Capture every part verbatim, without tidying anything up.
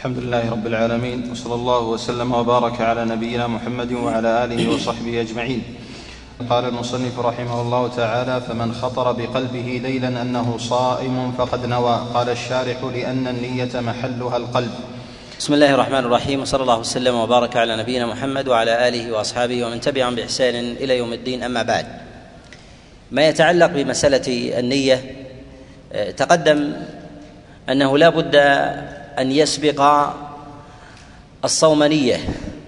الحمد لله رب العالمين، وصلى الله وسلم وبارك على نبينا محمد وعلى آله وصحبه أجمعين. قال المصنف رحمه الله تعالى: فمن خطر بقلبه ليلا أنه صائم فقد نوى. قال الشارح: لأن النية محلها القلب. بسم الله الرحمن الرحيم، وصلى الله وسلم وبارك على نبينا محمد وعلى آله وأصحابه ومن تبعهم بإحسان إلى يوم الدين. أما بعد، ما يتعلق بمسألة النية تقدم أنه لا بد أن يسبق الصوم نية،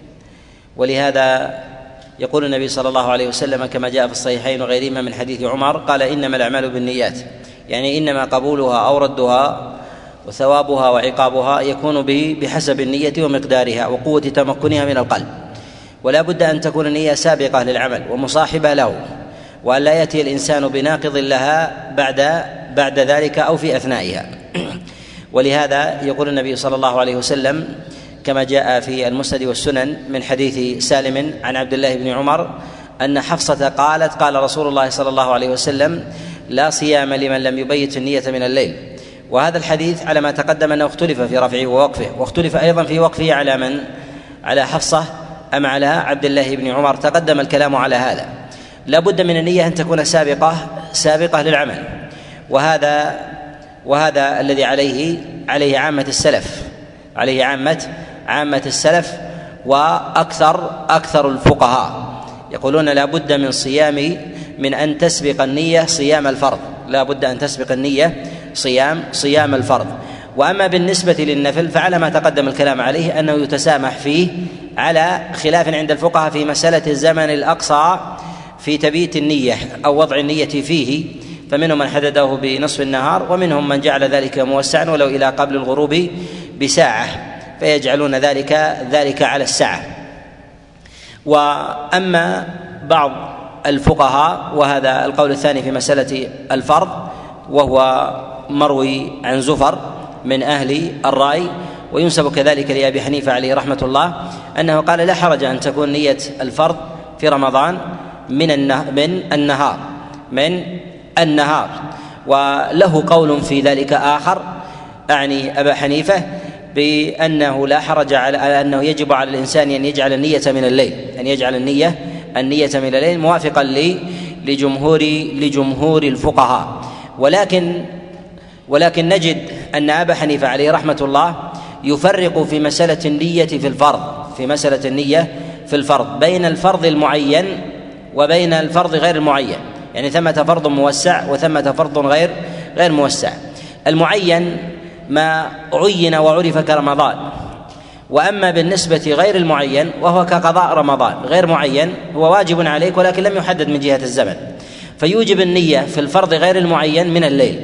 ولهذا يقول النبي صلى الله عليه وسلم كما جاء في الصحيحين وغيرهما من حديث عمر قال: إنما الأعمال بالنيات، يعني إنما قبولها أو ردها وثوابها وعقابها يكون بحسب النية ومقدارها وقوة تمكنها من القلب، ولا بد أن تكون النية سابقة للعمل ومصاحبة له، وأن لا يأتي الإنسان بناقض لها بعد بعد ذلك أو في أثنائها. ولهذا يقول النبي صلى الله عليه وسلم كما جاء في المسند والسنن من حديث سالم عن عبد الله بن عمر أن حفصة قالت: قال رسول الله صلى الله عليه وسلم: لا صيام لمن لم يبيت النية من الليل. وهذا الحديث على ما تقدم أنه اختلف في رفعه ووقفه، واختلف أيضا في وقفه على من؟ على حفصة أم على عبد الله بن عمر؟ تقدم الكلام على هذا. لا بد من النية أن تكون سابقة سابقة للعمل، وهذا وهذا الذي عليه عليه عامة السلف عليه عامة عامة السلف وأكثر أكثر الفقهاء يقولون لا بد من صيام من أن تسبق النية صيام الفرض، لا بد أن تسبق النية صيام صيام الفرض. وأما بالنسبة للنفل فعلى ما تقدم الكلام عليه أنه يتسامح فيه، على خلاف عند الفقهاء في مسألة الزمن الأقصى في تبيت النية أو وضع النية فيه، فمنهم من حدده بنصف النهار، ومنهم من جعل ذلك موسعا ولو إلى قبل الغروب بساعة، فيجعلون ذلك ذلك على الساعة. وأما بعض الفقهاء، وهذا القول الثاني في مسألة الفرض وهو مروي عن زفر من أهل الرأي، وينسب كذلك لأبي حنيفة عليه رحمة الله أنه قال: لا حرج أن تكون نية الفرض في رمضان من النهار من النهار وله قول في ذلك آخر، أعني أبا حنيفة، بأنه لا حرج على أنه يجب على الإنسان أن يجعل النية من الليل أن يجعل النية النية من الليل موافقا لجمهور لجمهور الفقهاء. ولكن ولكن نجد أن أبا حنيفة عليه رحمة الله يفرق في مسألة النية في الفرض في مسألة النية في الفرض بين الفرض المعين وبين الفرض غير المعين، يعني ثمة فرض موسع وثمة فرض غير غير موسع. المعين ما عين وعرف كرمضان، وأما بالنسبة غير المعين وهو كقضاء رمضان، غير معين هو واجب عليك ولكن لم يحدد من جهة الزمن، فيوجب النية في الفرض غير المعين من الليل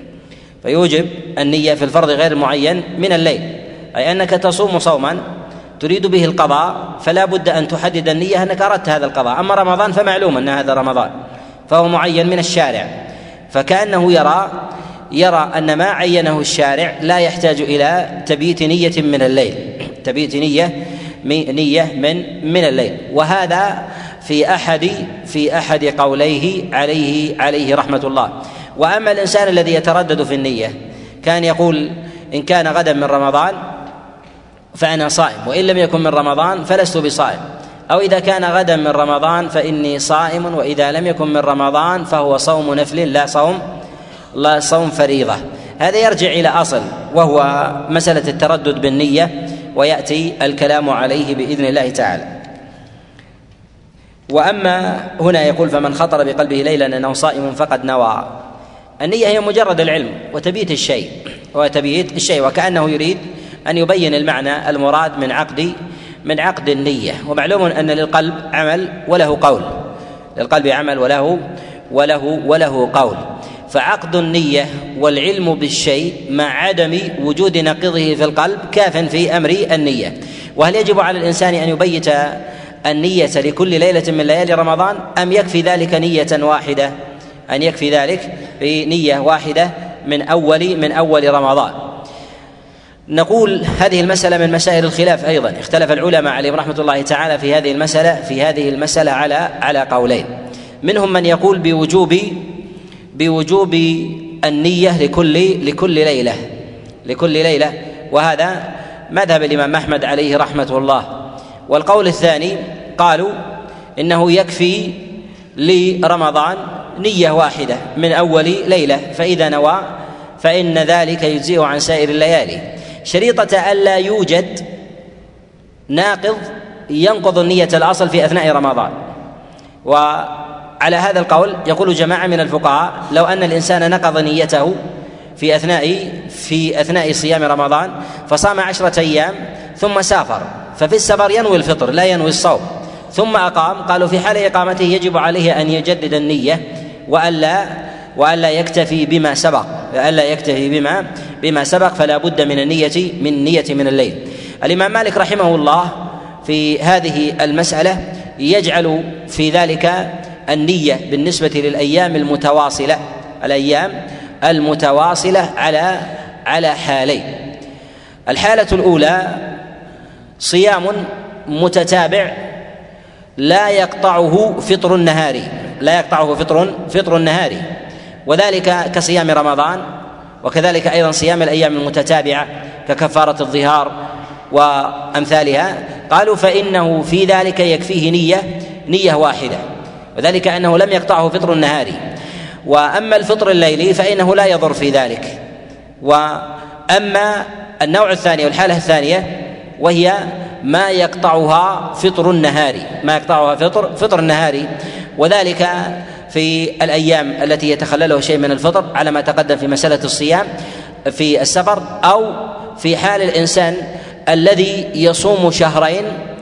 فيوجب النية في الفرض غير المعين من الليل أي أنك تصوم صوما تريد به القضاء، فلا بد أن تحدد النية أنك أردت هذا القضاء. أما رمضان فمعلوم أن هذا رمضان فهو معين من الشارع، فكأنه يرى يرى أن ما عينه الشارع لا يحتاج إلى تبييت نية من الليل تبييت نية نية من من الليل. وهذا في أحد في أحد قوليه عليه عليه رحمة الله. وأما الإنسان الذي يتردد في النية، كان يقول: إن كان غدا من رمضان فأنا صائم، وإن لم يكن من رمضان فلست بصائم، أو إذا كان غدا من رمضان فإني صائم، وإذا لم يكن من رمضان فهو صوم نفل لا صوم لا صوم فريضة. هذا يرجع إلى أصل وهو مسألة التردد بالنية، ويأتي الكلام عليه بإذن الله تعالى. وأما هنا يقول: فمن خطر بقلبه ليلا أنه صائم فقد نوى. النية هي مجرد العلم وتبييت الشيء وتبييت الشيء وكأنه يريد أن يبين المعنى المراد من عقد من عقد النية. ومعلوم أن للقلب عمل وله قول للقلب عمل وله وله وله قول فعقد النية والعلم بالشيء مع عدم وجود نقيضه في القلب كاف في أمر النية. وهل يجب على الإنسان أن يبيت النية لكل ليلة من ليالي رمضان، أم يكفي ذلك نية واحدة أن يكفي ذلك بنية واحدة من أول من أول رمضان؟ نقول هذه المسألة من مسائل الخلاف أيضا، اختلف العلماء عليهم رحمة الله تعالى في هذه المسألة في هذه المسألة على على قولين. منهم من يقول بوجوب بوجوب النية لكل لكل ليلة لكل ليلة وهذا مذهب الإمام أحمد عليه رحمة الله. والقول الثاني قالوا إنه يكفي لرمضان نية واحدة من أول ليلة، فإذا نوى فإن ذلك يجزئه عن سائر الليالي، شريطة ألا يوجد ناقض ينقض النية الأصل في أثناء رمضان. وعلى هذا القول يقول جماعة من الفقهاء لو أن الإنسان نقض نيته في أثناء في أثناء صيام رمضان فصام عشرة أيام ثم سافر، ففي السفر ينوي الفطر لا ينوي الصوم، ثم أقام، قالوا في حال إقامته يجب عليه أن يجدد النية وألا وألا يكتفي بما سبق وألا يكتفي بما بما سبق فلا بد من النية من نية من الليل. الإمام مالك رحمه الله في هذه المسألة يجعل في ذلك النية بالنسبة للأيام المتواصلة الأيام المتواصلة على على حالين. الحالة الأولى صيام متتابع لا يقطعه فطر النهار لا يقطعه فطر فطر النهار، وذلك كصيام رمضان، وكذلك أيضا صيام الأيام المتتابعة ككفارة الظهار وأمثالها. قالوا فإنه في ذلك يكفيه نية نية واحدة، وذلك أنه لم يقطعه فطر النهار. وأما الفطر الليلي فإنه لا يضر في ذلك. وأما النوع الثاني والحالة الثانية وهي ما يقطعها فطر النهار ما يقطعها فطر فطر النهار، وذلك في الأيام التي يتخللها شيء من الفطر على ما تقدم في مسألة الصيام في السفر، أو في حال الإنسان الذي يصوم شهرين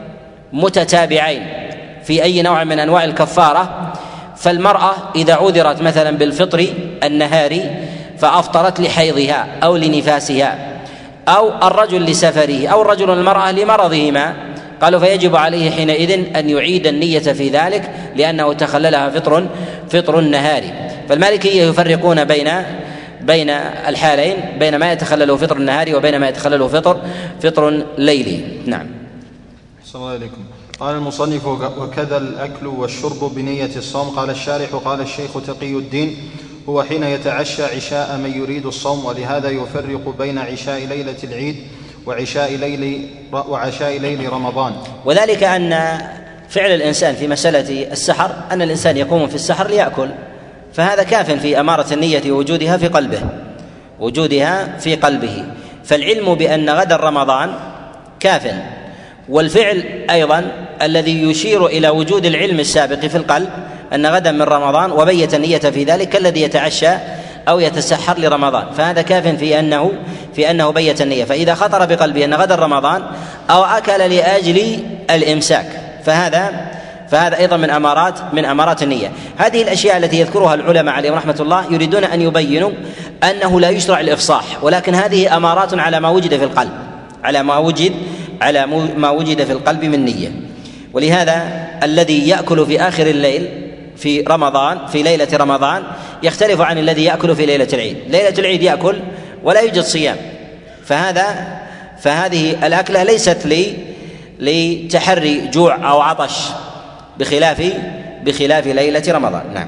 متتابعين في أي نوع من أنواع الكفارة. فالمرأة إذا عذرت مثلا بالفطر النهاري فأفطرت لحيضها أو لنفاسها، أو الرجل لسفره، أو الرجل والمرأة لمرضهما، قالوا فيجب عليه حينئذ أن يعيد النية في ذلك لأنه تخللها فطر فطر النهار. فالمالكية يفرقون بين بين الحالين، بين ما يتخلله فطر النهار وبين ما يتخلله فطر فطر ليلي. نعم. أحسن الله إليكم. قال المصنف وكذا الأكل والشرب بنية الصوم. قال الشارح قال الشيخ تقي الدين هو حين يتعشى عشاء من يريد الصوم، ولهذا يفرق بين عشاء ليلة العيد وعشاء ليل وعشاء ليل رمضان. وذلك أن فعل الإنسان في مسألة السحر أن الإنسان يقوم في السحر ليأكل، فهذا كاف في أمارة النية وجودها في قلبه وجودها في قلبه فالعلم بأن غدا رمضان كاف. والفعل أيضا الذي يشير إلى وجود العلم السابق في القلب أن غدا من رمضان وبيت النية في ذلك كالذي يتعشى أو يتسحر لرمضان، فهذا كاف في أنه في أنه بيت النية. فإذا خطر بقلبه أن غدا رمضان أو أكل لأجل الإمساك فهذا فهذا أيضا من أمارات من أمارات النية. هذه الأشياء التي يذكرها العلماء عليهم رحمة الله يريدون أن يبينوا أنه لا يشرع الإفصاح، ولكن هذه أمارات على ما وجد في القلب على ما وجد على ما وجد في القلب من نية. ولهذا الذي يأكل في آخر الليل في رمضان في ليلة رمضان يختلف عن الذي يأكل في ليلة العيد. ليلة العيد يأكل ولا يوجد صيام، فهذا فهذه الأكلة ليست لي لتحري جوع أو عطش بخلاف بخلاف ليلة رمضان. نعم.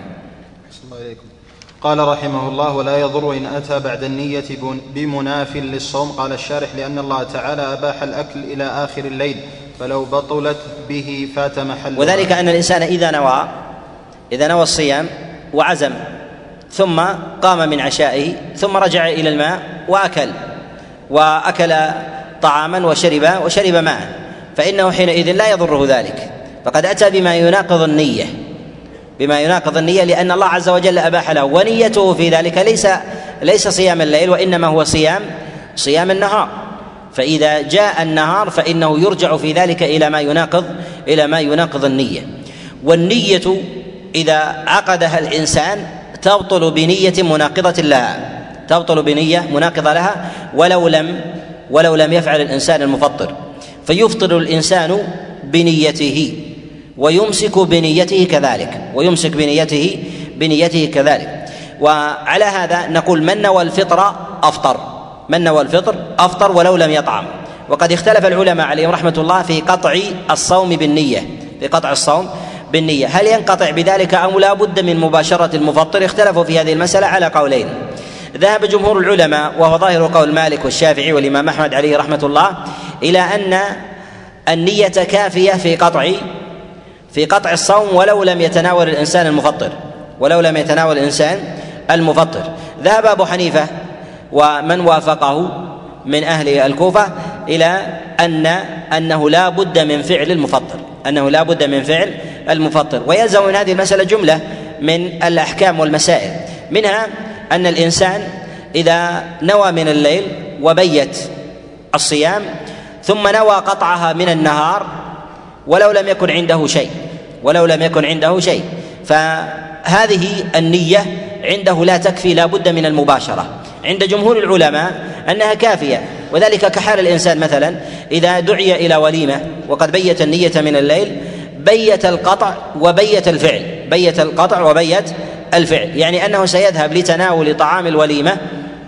قال رحمه الله ولا يضر إن أتى بعد النية بمناف للصوم. قال الشارح لأن الله تعالى أباح الأكل إلى آخر الليل فلو بطلت به فات محله. وذلك أن الإنسان إذا نوى إذا نوى الصيام وعزم ثم قام من عشائه ثم رجع إلى الماء وأكل وأكل طعاما وشرب وشرب ماء فإنه حينئذ لا يضره ذلك، فقد أتى بما يناقض النية بما يناقض النية لأن الله عز وجل أباح له، ونيته في ذلك ليس ليس صيام الليل وإنما هو صيام صيام النهار. فإذا جاء النهار فإنه يرجع في ذلك إلى ما يناقض إلى ما يناقض النية. والنية إذا عقدها الإنسان تبطل بنية مناقضة لها تبطل بنية مناقضة لها ولو لم ولو لم يفعل الإنسان المفطر، فيفطر الإنسان بنيته ويمسك بنيته كذلك ويمسك بنيته بنيته كذلك. وعلى هذا نقول من نوى الفطر أفطر من نوى الفطر أفطر ولو لم يطعم. وقد اختلف العلماء عليهم رحمة الله في قطع الصوم بالنية في قطع الصوم بالنية هل ينقطع بذلك أو لا بد من مباشرة المفطر؟ اختلفوا في هذه المسألة على قولين. ذهب جمهور العلماء وهو ظاهر قول مالك والشافعي والإمام أحمد عليه رحمة الله إلى أن النية كافية في قطع في قطع الصوم ولو لم يتناول الإنسان المفطر ولو لم يتناول الإنسان المفطر. ذهب أبو حنيفة ومن وافقه من أهل الكوفة إلى أن أنه لا بد من فعل المفطر أنه لا بد من فعل المفطر ويلزم من هذه المسألة جملة من الأحكام والمسائل، منها أن الإنسان إذا نوى من الليل وبيت الصيام ثم نوى قطعها من النهار ولو لم يكن عنده شيء ولو لم يكن عنده شيء فهذه النية عنده لا تكفي، لا بد من المباشرة. عند جمهور العلماء أنها كافية، وذلك كحال الإنسان مثلا إذا دعي إلى وليمة وقد بيت النية من الليل بيت القطع وبيت الفعل بيت القطع وبيت الفعل يعني أنه سيذهب لتناول طعام الوليمة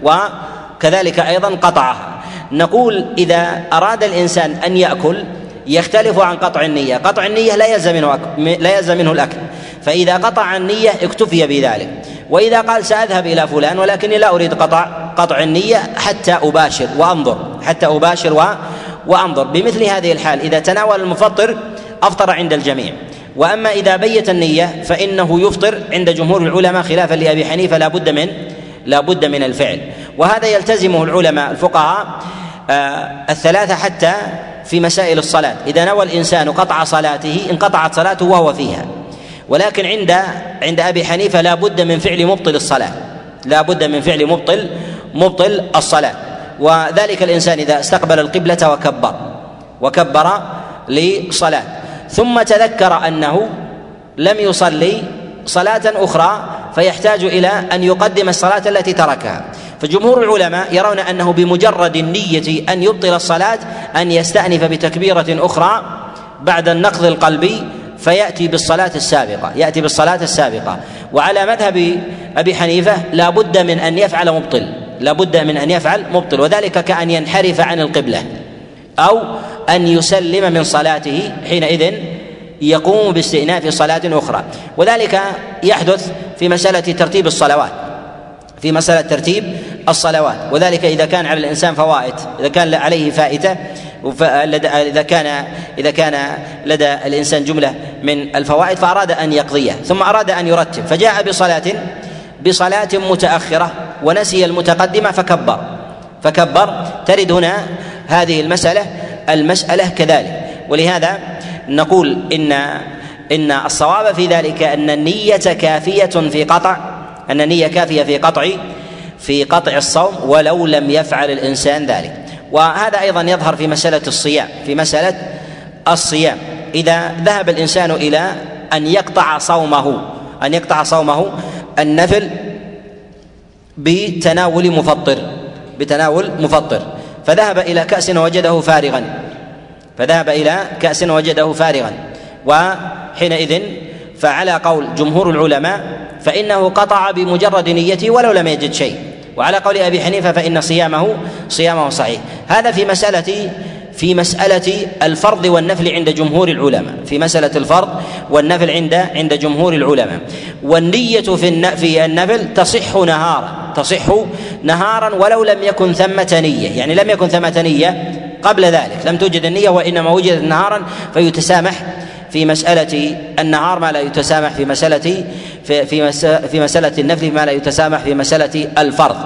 وكذلك أيضا قطعها. نقول إذا أراد الإنسان أن يأكل يختلف عن قطع النية. قطع النية لا يلزم منه لا يلزم منه الأكل، فإذا قطع النية اكتفي بذلك. وإذا قال سأذهب إلى فلان ولكني لا أريد قطع قطع النية حتى أباشر وأنظر حتى أباشر و وأنظر بمثل هذه الحال إذا تناول المفطر أفطر عند الجميع. وأما إذا بيت النية فإنه يفطر عند جمهور العلماء خلافا لأبي حنيفة لا بد من لا بد من الفعل. وهذا يلتزمه العلماء الفقهاء آه الثلاثة حتى في مسائل الصلاة. إذا نوى الإنسان قطع صلاته انقطعت صلاته وهو فيها، ولكن عند عند أبي حنيفة لا بد من فعل مبطل الصلاة لا بد من فعل مبطل مبطل الصلاة. وذلك الإنسان إذا استقبل القبلة وكبر وكبر لصلاة ثم تذكر أنه لم يصلي صلاة أخرى فيحتاج إلى أن يقدم الصلاة التي تركها. فجمهور العلماء يرون أنه بمجرد النية أن يبطل الصلاة أن يستأنف بتكبيرة أخرى بعد النقض القلبي فيأتي بالصلاة السابقة يأتي بالصلاة السابقة. وعلى مذهب أبي حنيفة لا بد من أن يفعل مبطل لا بد من أن يفعل مبطل وذلك كأن ينحرف عن القبلة أو أن يسلم من صلاته، حينئذ يقوم باستئناف صلاة أخرى. وذلك يحدث في مسألة ترتيب الصلوات في مسألة ترتيب الصلوات وذلك إذا كان على الإنسان فوائد إذا كان عليه فائتة إذا كان إذا كان لدى الإنسان جملة من الفوائد فأراد أن يقضيها ثم أراد أن يرتب فجاء بصلاة بصلاة متأخرة ونسي المتقدمة فكبر فكبر ترد هنا هذه المسألة المسألة كذلك. ولهذا نقول إن إن الصواب في ذلك أن النية كافية في قطع أن النية كافية في قطع في قطع الصوم ولو لم يفعل الإنسان ذلك. وهذا أيضا يظهر في مسألة الصيام في مسألة الصيام إذا ذهب الإنسان إلى أن يقطع صومه أن يقطع صومه النفل بتناول مفطر بتناول مفطر فذهب إلى كأس وجده فارغا فذهب إلى كأس وجده فارغا وحينئذ فعلى قول جمهور العلماء فإنه قطع بمجرد نيته ولو لم يجد شيء، وعلى قول أبي حنيفة فإن صيامه صيامه صحيح. هذا في مسألة في مسألة الفرض والنفل عند جمهور العلماء في مسألة الفرض والنفل عند عند جمهور العلماء. والنية في في النفل تصح نهارا تصح نهارا ولو لم يكن ثمة نية، يعني لم يكن ثمة نية قبل ذلك لم توجد النية وإنما وجدت نهارا فيتسامح في مسألة النهار ما لا يتسامح في مسألة في في, في مسألة النفل ما لا يتسامح في مسألة الفرض.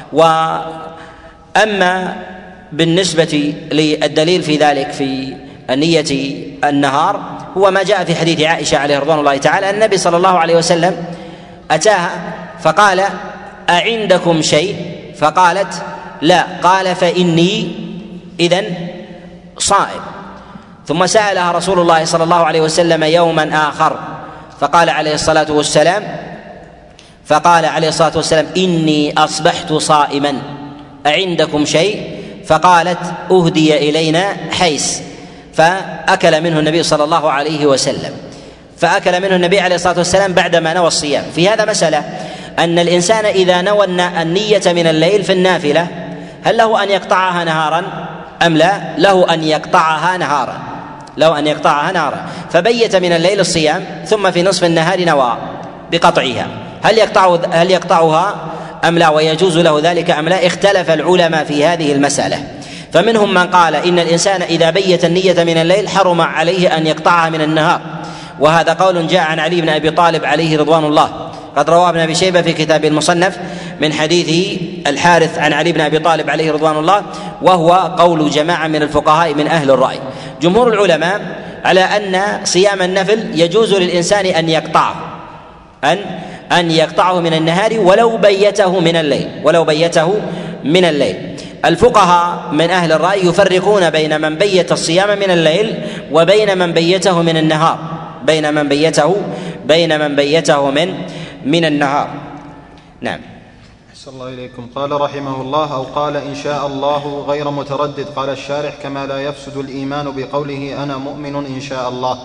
وأما بالنسبة للدليل في ذلك في النية النهار هو ما جاء في حديث عائشة عليه رضوان الله تعالى النبي صلى الله عليه وسلم أتاها فقال أعندكم شيء؟ فقالت لا، قال فإني إذن صائم. ثم سألها رسول الله صلى الله عليه وسلم يوما آخر فقال عليه الصلاة والسلام فقال عليه الصلاة والسلام إني أصبحت صائما أعندكم شيء؟ فقالت أهدي إلينا حيس، فأكل منه النبي صلى الله عليه وسلم فأكل منه النبي عليه الصلاة والسلام بعدما نوى الصيام. في هذا مسألة أن الإنسان إذا نوى النية من الليل في النافلة هل له أن يقطعها نهارا أم لا؟ له أن يقطعها نهارا له أن يقطعها نهارا فبيت من الليل الصيام ثم في نصف النهار نوى بقطعها، هل يقطع هل يقطعها أم لا ويجوز له ذلك أم لا، اختلف العلماء في هذه المسألة. فمنهم من قال إن الإنسان إذا بيت النية من الليل حرم عليه أن يقطعها من النهار، وهذا قول جاء عن علي بن أبي طالب عليه رضوان الله، قد رواه ابن أبي شيبة في كتابه المصنف من حديث الحارث عن علي بن أبي طالب عليه رضوان الله، وهو قول جماعة من الفقهاء من أهل الرأي. جمهور العلماء على أن صيام النفل يجوز للإنسان أن يقطعه أن أن يقطعه من النهار ولو بيته من الليل ولو بيته من الليل. الفقهاء من أهل الرأي يفرقون بين من بيت الصيام من الليل وبين من بيته من النهار بين من بيته بين من بيته من من النهار. نعم. أحسن الله إليكم. قال رحمه الله: أو قال إن شاء الله غير متردد. قال الشارح: كما لا يفسد الإيمان بقوله أنا مؤمن إن شاء الله.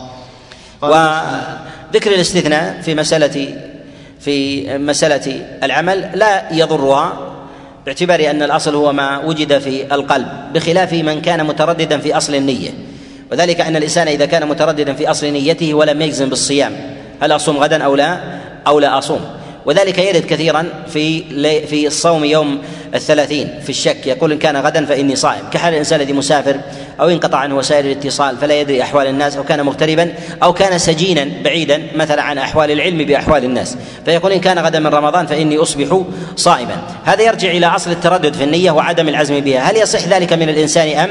وذكر الاستثناء في مسألة في مسألة العمل لا يضرها، باعتبار أن الأصل هو ما وجد في القلب، بخلاف من كان مترددا في أصل النية، وذلك أن الإنسان إذا كان مترددا في أصل نيته ولم يجزم بالصيام هل أصوم غدا أو لا أو لا أصوم، وذلك يرد كثيرا في في الصوم يوم الثلاثين في الشك، يقول إن كان غدا فإني صائم، كحال الإنسان الذي مسافر أو انقطع عنه وسائل الاتصال فلا يدري أحوال الناس، أو كان مغتربا أو كان سجينا بعيدا مثلا عن أحوال العلم بأحوال الناس، فيقول إن كان غدا من رمضان فإني أصبح صائما. هذا يرجع إلى أصل التردد في النية وعدم العزم بها. هل يصح ذلك من الإنسان أم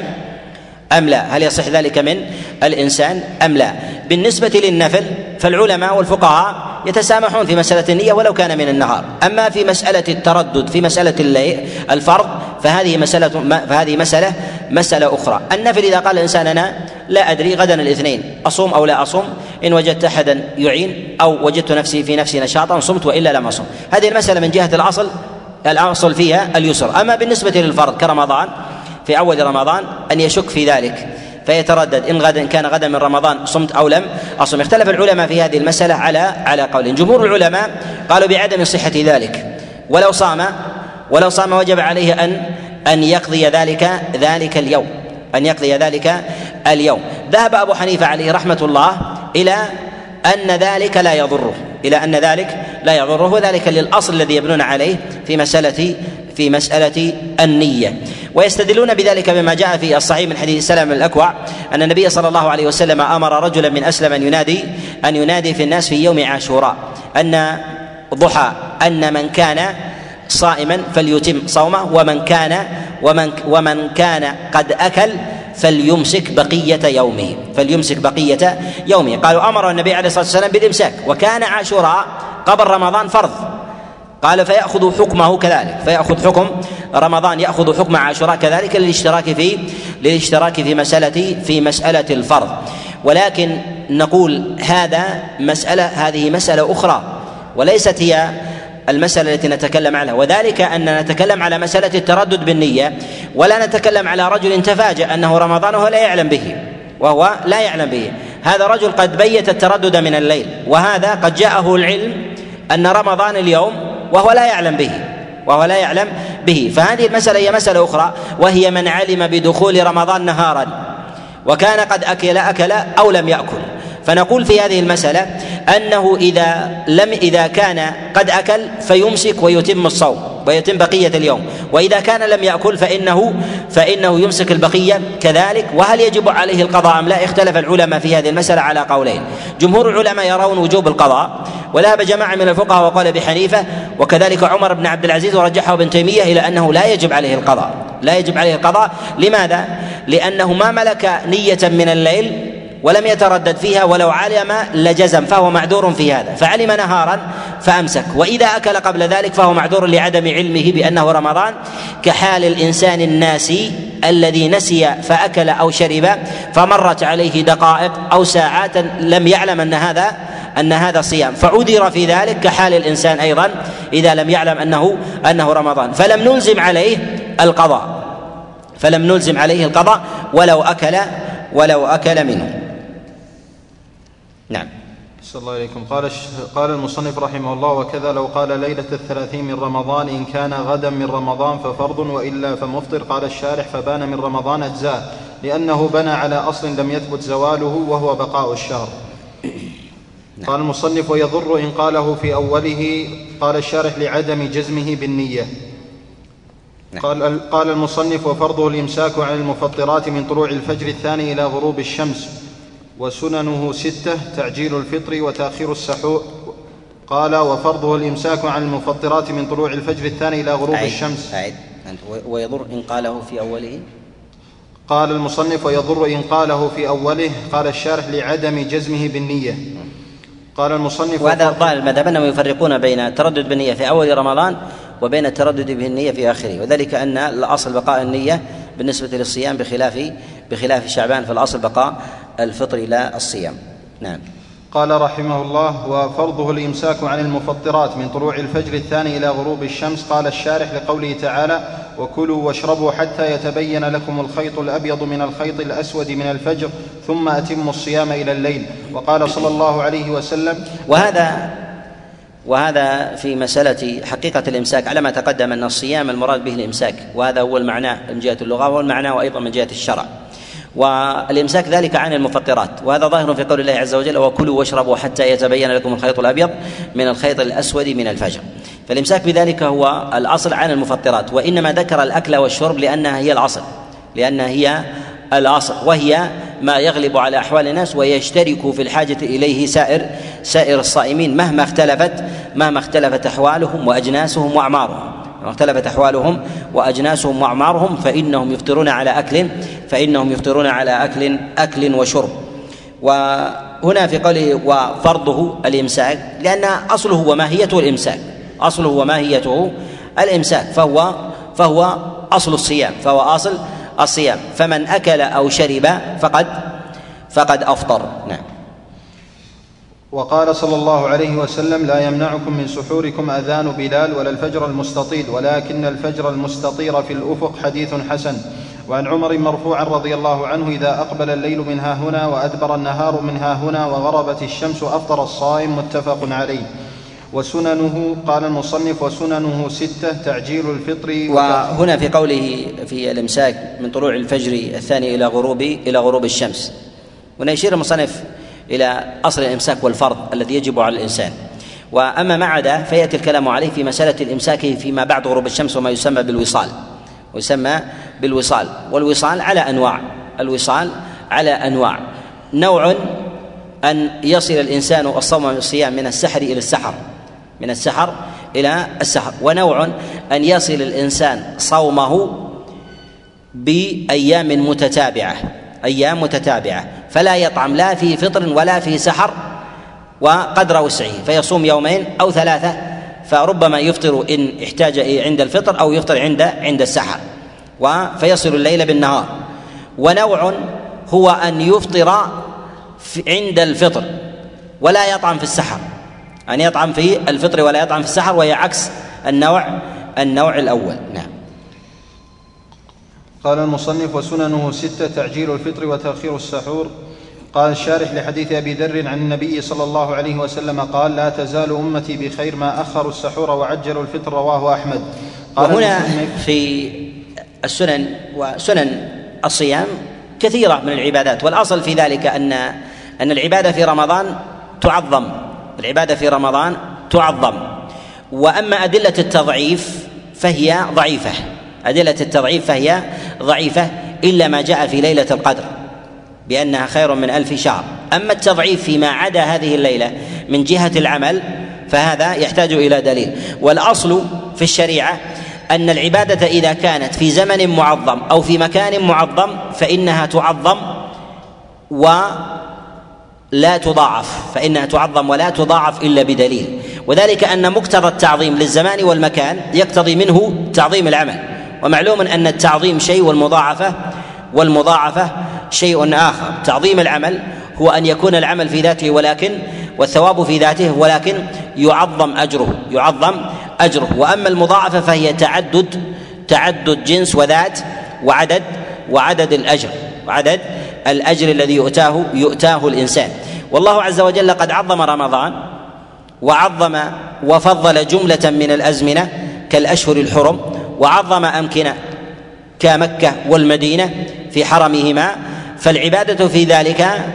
أم لا؟ هل يصح ذلك من الإنسان أم لا؟ بالنسبة للنفل فالعلماء والفقهاء يتسامحون في مسألة النية ولو كان من النهار. أما في مسألة التردد في مسألة الفرض فهذه مسألة فهذه مسألة مسألة أخرى. النفل إذا قال الإنسان أنا لا أدري غدا الاثنين أصوم أو لا أصوم، إن وجدت أحدا يعين أو وجدت نفسي في نفسي نشاطا صمت وإلا لم أصوم، هذه المسألة من جهة الأصل الأصل فيها اليسر. أما بالنسبة للفرض كرمضان في أول رمضان أن يشك في ذلك فيتردد إن غدا إن كان غدا من رمضان صمت أو لم أصم. اختلف العلماء في هذه المسألة على على قول. جمهور العلماء قالوا بعدم صحة ذلك، ولو صام ولو صام وجب عليه أن أن يقضي ذلك ذلك اليوم أن يقضي ذلك اليوم. ذهب أبو حنيفة عليه رحمة الله إلى أن ذلك لا يضره إلى أن ذلك لا يضره وذلك للأصل الذي يبنون عليه في مسألة في مسألة النية. ويستدلون بذلك بما جاء في الصحيح من حديث سلمة الأكوع أن النبي صلى الله عليه وسلم أمر رجلا من أسلم أن ينادي أن ينادي في الناس في يوم عاشوراء أن ضحى أن من كان صائما فليتم صومه ومن كان ومن ومن كان قد أكل فليمسك بقية يومه فليمسك بقية يومه. قالوا أمر النبي عليه الصلاة والسلام بالإمساك، وكان عاشوراء قبل رمضان فرض، قال فيأخذ حكمه كذلك فيأخذ حكم رمضان يأخذ حكم عاشوراء كذلك للاشتراك في للاشتراك في مسألة في مسألة الفرض. ولكن نقول هذا مسألة هذه مسألة أخرى وليست هي المسألة التي نتكلم عنها، وذلك أن نتكلم على مسألة التردد بالنية ولا نتكلم على رجل تفاجأ أنه رمضان وهو لا يعلم به وهو لا يعلم به. هذا رجل قد بيت التردد من الليل، وهذا قد جاءه العلم أن رمضان اليوم وهو لا يعلم به وهو لا يعلم به فهذه المسألة هي مسألة أخرى، وهي من علم بدخول رمضان نهارا وكان قد أكل أكل أو لم يأكل. فنقول في هذه المسألة أنه إذا لم إذا كان قد أكل فيمسك ويتم الصوم ويتم بقية اليوم، وإذا كان لم يأكل فإنه فإنه يمسك البقية كذلك. وهل يجب عليه القضاء أم لا؟ اختلف العلماء في هذه المسألة على قولين. جمهور العلماء يرون وجوب القضاء، وذهب جماعة من الفقهاء وقال أبي حنيفة وكذلك عمر بن عبد العزيز ورجحه ابن تيمية إلى أنه لا يجب عليه القضاء لا يجب عليه القضاء. لماذا؟ لأنه ما ملك نية من الليل ولم يتردد فيها، ولو علم لجزم فهو معذور في هذا، فعلم نهارا فأمسك، وإذا أكل قبل ذلك فهو معذور لعدم علمه بأنه رمضان، كحال الإنسان الناسي الذي نسي فأكل أو شرب فمرت عليه دقائق أو ساعات لم يعلم أن هذا أن هذا صيام فعذر في ذلك، كحال الإنسان أيضا إذا لم يعلم أنه أنه رمضان، فلم نلزم عليه القضاء فلم نلزم عليه القضاء ولو أكل ولو أكل منه. نعم. صلى الله عليكم. قال قال المصنف رحمه الله: وكذا لو قال ليلة الثلاثين من رمضان إن كان غدا من رمضان ففرض وإلا فمفطر. قال الشارح: فبان من رمضان أجزاء، لأنه بنى على أصل لم يثبت زواله وهو بقاء الشهر. قال المصنف: ويضر إن قاله في أوله. قال الشارح: لعدم جزمه بالنية. قال قال المصنف: وفرضه الإمساك عن المفطرات من طلوع الفجر الثاني إلى غروب الشمس، وسننه ستة: تعجيل الفطر وتأخير السحور. قال: وفرضه الإمساك عن المفطرات من طلوع الفجر الثاني إلى غروب أعيد الشمس. أعيد. ويضر إن قاله في أوله. قال المصنف: ويضر إن قاله في أوله. قال الشارح: لعدم جزمه بالنية. قال المصنف: وهذا ظاهر المذهب أنهم يفرقون بين التردد بالنية في أول رمضان وبين التردد بالنية في آخره، وذلك أن الأصل بقاء النية بالنسبة للصيام بخلاف بخلاف شعبان، فالأصل بقاء الفطر إلى الصيام. نعم. قال رحمه الله: وفرضه الإمساك عن المفطرات من طلوع الفجر الثاني إلى غروب الشمس. قال الشارح: لقوله تعالى: وكلوا واشربوا حتى يتبين لكم الخيط الأبيض من الخيط الأسود من الفجر ثم أتموا الصيام إلى الليل. وقال صلى الله عليه وسلم. وهذا وهذا في مسألة حقيقة الإمساك على ما تقدم أن الصيام المراد به الإمساك، وهذا هو المعنى من جهة اللغة والمعنى وأيضا من جهة الشرع، والإمساك ذلك عن المفطرات، وهذا ظاهر في قول الله عز وجل: وكلوا واشربوا حتى يتبين لكم الخيط الأبيض من الخيط الأسود من الفجر. فالإمساك بذلك هو الأصل عن المفطرات، وإنما ذكر الأكل والشرب لأنها هي الأصل لأنها هي الأصل وهي ما يغلب على أحوال الناس ويشترك في الحاجة إليه سائر سائر الصائمين مهما اختلفت مهما اختلفت أحوالهم وأجناسهم وأعمارهم اختلفت أحوالهم وأجناسهم وأعمارهم فإنهم يفطرون على أكل فإنهم يفطرون على أكل أكل وشرب. وهنا في قوله وفرضه الإمساك لأن أصله وماهيته الإمساك أصله وماهيته الإمساك فهو فهو أصل الصيام فهو أصل الصيام فمن أكل أو شرب فقد فقد أفطر. نعم. وقال صلى الله عليه وسلم: لا يمنعكم من سحوركم أذان بلال ولا الفجر المستطيل ولكن الفجر المستطير في الأفق حديث حسن. وعن عمر مرفوعا رضي الله عنه: إذا أقبل الليل من ها هنا وأدبر النهار من ها هنا وغربت الشمس أفطر الصائم. متفق عليه. وسننه قال المصنف: وسننه ستة: تعجيل الفطر. وهنا في قوله في الإمساك من طلوع الفجر الثاني إلى غروب إلى غروب الشمس، هنا يشير المصنف إلى أصل الإمساك والفرض الذي يجب على الإنسان. وأما ما عدا فيأتي الكلام عليه في مسألة الإمساك فيما بعد غروب الشمس وما يسمى بالوصال ويسمى بالوصال والوصال على أنواع الوصال على أنواع نوع أن يصل الإنسان الصوم والصيام من السحر إلى السحر من السحر إلى السحر ونوع أن يصل الإنسان صومه بأيام متتابعة أيام متتابعة فلا يطعم لا في فطر ولا في سحر وقدر وسعه فيصوم يومين أو ثلاثة فربما يفطر إن احتاج عند الفطر أو يفطر عند عند السحر فيصل الليل بالنهار. ونوع هو أن يفطر عند الفطر ولا يطعم في السحر أن يطعم في الفطر ولا يطعم في السحر وهي عكس النوع النوع الأول. نعم. قال المصنف: وسننه ستة: تعجيل الفطر وتأخير السحور. قال الشارح: لحديث أبي ذر عن النبي صلى الله عليه وسلم قال: لا تزال أمتي بخير ما أخروا السحور وعجلوا الفطر. رواه أحمد. قال وهنا في السنن وسنن الصيام كثيرة من العبادات، والأصل في ذلك أن أن العبادة في رمضان تعظم العبادة في رمضان تعظم وأما أدلة التضعيف فهي ضعيفة أدلة التضعيف فهي ضعيفة إلا ما جاء في ليلة القدر بأنها خير من ألف شهر. أما التضعيف فيما عدا هذه الليلة من جهة العمل فهذا يحتاج إلى دليل. والأصل في الشريعة أن العبادة إذا كانت في زمن معظم أو في مكان معظم فإنها تعظم ولا تضاعف فإنها تعظم ولا تضاعف إلا بدليل، وذلك أن مقتضى التعظيم للزمان والمكان يقتضي منه تعظيم العمل، ومعلوم أن التعظيم شيء والمضاعفة والمضاعفة شيء آخر. تعظيم العمل هو أن يكون العمل في ذاته ولكن والثواب في ذاته ولكن يعظم أجره يعظم أجره وأما المضاعفة فهي تعدد تعدد جنس وذات وعدد وعدد الأجر وعدد الأجر الذي يؤتاه يؤتاه الإنسان. والله عز وجل قد عظم رمضان وعظم وفضل جملة من الأزمنة كالأشهر الحرم وعظم أمكنة كمكة والمدينة في حرمهما، فالعبادة في ذلك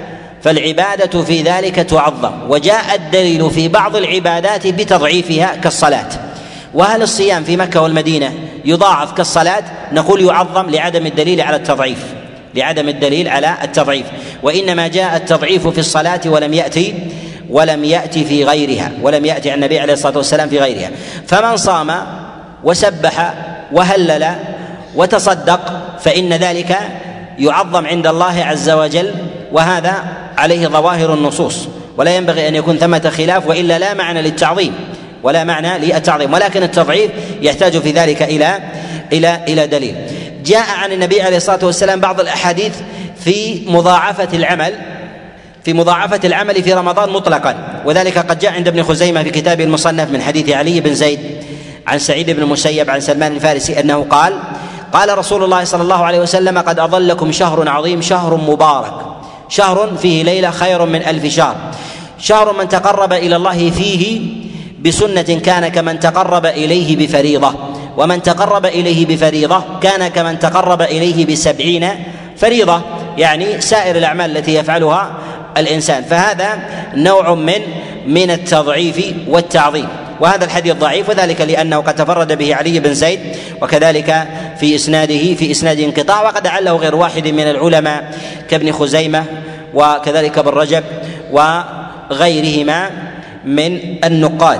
فالعبادة في ذلك تعظم. وجاء الدليل في بعض العبادات بتضعيفها كالصلاة. وهل الصيام في مكة والمدينة يضاعف كالصلاة؟ نقول يعظم لعدم الدليل على التضعيف، لعدم الدليل على التضعيف، وإنما جاء التضعيف في الصلاة ولم يأتي ولم يأتي في غيرها، ولم يأتي عن النبي عليه الصلاة والسلام في غيرها. فمن صام وسبح وهلل وتصدق فإن ذلك يعظم عند الله عز وجل، وهذا عليه ظواهر النصوص، ولا ينبغي أن يكون ثمة خلاف، وإلا لا معنى للتعظيم ولا معنى للتعظيم، ولكن التضعيف يحتاج في ذلك إلى إلى إلى دليل. جاء عن النبي عليه الصلاة والسلام بعض الأحاديث في مضاعفة العمل في مضاعفة العمل في رمضان مطلقا، وذلك قد جاء عند ابن خزيمة في كتابه المصنف من حديث علي بن زيد عن سعيد بن المسيب عن سلمان الفارسي أنه قال: قال رسول الله صلى الله عليه وسلم: قد أظلكم شهر عظيم، شهر مبارك، شهر فيه ليلة خير من ألف شهر، شهر من تقرب إلى الله فيه بسنة كان كمن تقرب إليه بفريضة، ومن تقرب إليه بفريضة كان كمن تقرب إليه بسبعين فريضة، يعني سائر الأعمال التي يفعلها الإنسان. فهذا نوع من من التضعيف والتعظيم، وهذا الحديث ضعيف، وذلك لأنه قد تفرد به علي بن زيد، وكذلك في إسناده في إسناده انقطاع، وقد عله غير واحد من العلماء كابن خزيمة وكذلك ابن رجب وغيرهما من النقاد.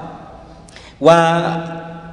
وهذا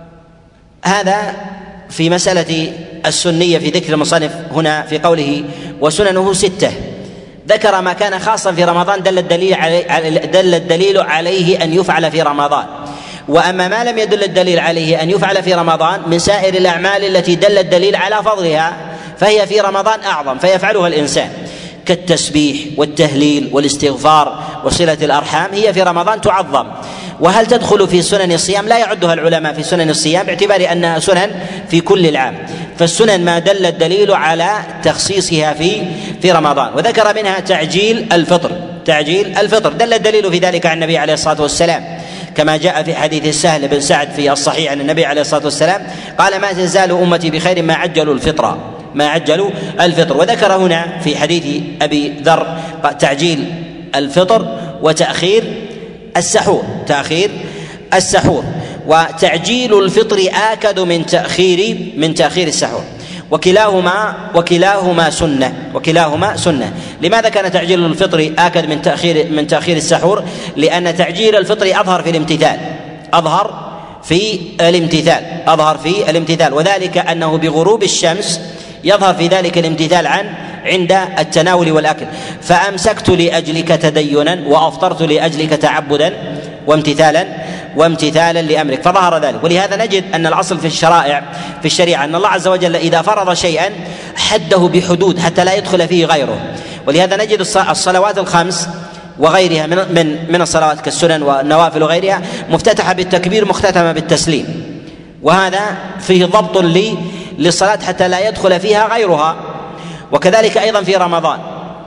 في مسألة السنية في ذكر المصنف هنا في قوله وسننه ستة، ذكر ما كان خاصا في رمضان دل الدليل عليه دل الدليل عليه أن يفعل في رمضان، وأما ما لم يدل الدليل عليه أن يفعل في رمضان من سائر الأعمال التي دل الدليل على فضلها فهي في رمضان أعظم، فيفعلها الإنسان كالتسبيح والتهليل والاستغفار وصلة الأرحام، هي في رمضان تعظم. وهل تدخل في سنن الصيام؟ لا يعدها العلماء في سنن الصيام باعتبار أنها سنن في كل العام، فالسنن ما دل الدليل على تخصيصها في في رمضان. وذكر منها تعجيل الفطر، تعجيل الفطر دل الدليل في ذلك عن النبي عليه الصلاة والسلام، كما جاء في حديث السهل بن سعد في الصحيح عن النبي عليه الصلاة والسلام قال: ما تزال أمتي بخير ما عجلوا الفطر، ما عجلوا الفطر. وذكر هنا في حديث أبي ذر تعجيل الفطر وتأخير السحور، تأخير السحور، وتعجيل الفطر آكد من تأخير من تأخير السحور، وكلاهما وكلاهما سنة وكلاهما سنة. لماذا كان تعجيل الفطر آكد من تأخير من تأخير السحور؟ لأن تعجيل الفطر أظهر في الامتثال، أظهر في الامتثال أظهر في الامتثال وذلك أنه بغروب الشمس يظهر في ذلك الامتثال عن عند التناول والأكل، فأمسكت لأجلك تدينا وأفطرت لأجلك تعبدا وامتثالا وامتثالا لأمرك، فظهر ذلك. ولهذا نجد أن الأصل في الشرائع في الشريعة أن الله عز وجل إذا فرض شيئا حده بحدود حتى لا يدخل فيه غيره، ولهذا نجد الصلوات الخمس وغيرها من من من الصلوات كالسنن والنوافل وغيرها مفتتحة بالتكبير مختتمة بالتسليم، وهذا فيه ضبط للصلاة حتى لا يدخل فيها غيرها. وكذلك أيضا في رمضان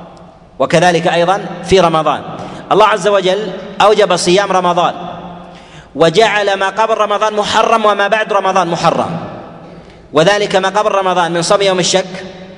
وكذلك أيضا في رمضان الله عز وجل أوجب صيام رمضان وجعل ما قبل رمضان محرم وما بعد رمضان محرم، وذلك ما قبل رمضان من صوم يوم الشك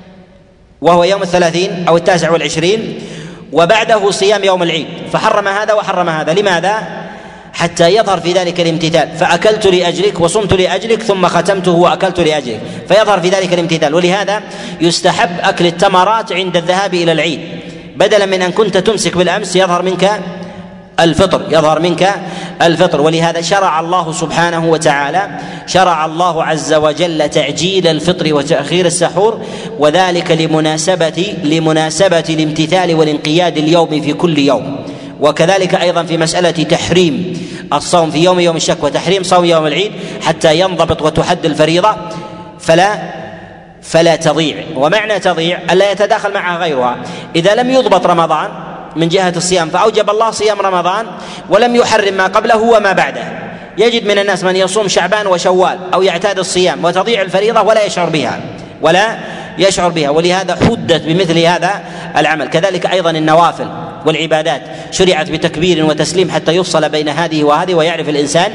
وهو يوم الثلاثين أو التاسع والعشرين، وبعده صيام يوم العيد، فحرم هذا وحرم هذا. لماذا؟ حتى يظهر في ذلك الامتثال، فأكلت لأجلك وصمت لأجلك ثم ختمته وأكلت لأجلك، فيظهر في ذلك الامتثال. ولهذا يستحب أكل التمرات عند الذهاب إلى العيد، بدلا من أن كنت تمسك بالأمس يظهر منك الفطر يظهر منك الفطر. ولهذا شرع الله سبحانه وتعالى شرع الله عز وجل تعجيل الفطر وتأخير السحور، وذلك لمناسبة لمناسبة الامتثال والانقياد اليومي في كل يوم. وكذلك أيضا في مسألة تحريم الصوم في يوم يوم الشك وتحريم صوم يوم العيد حتى ينضبط وتحد الفريضة فلا فلا تضيع. ومعنى تضيع ألا يتداخل معها غيرها. إذا لم يضبط رمضان من جهة الصيام فأوجب الله صيام رمضان ولم يحرم ما قبله وما بعده، يجد من الناس من يصوم شعبان وشوال أو يعتاد الصيام وتضيع الفريضة ولا يشعر بها ولا يشعر بها ولهذا حدت بمثل هذا العمل. كذلك أيضا النوافل والعبادات شرعت بتكبير وتسليم حتى يفصل بين هذه وهذه ويعرف الإنسان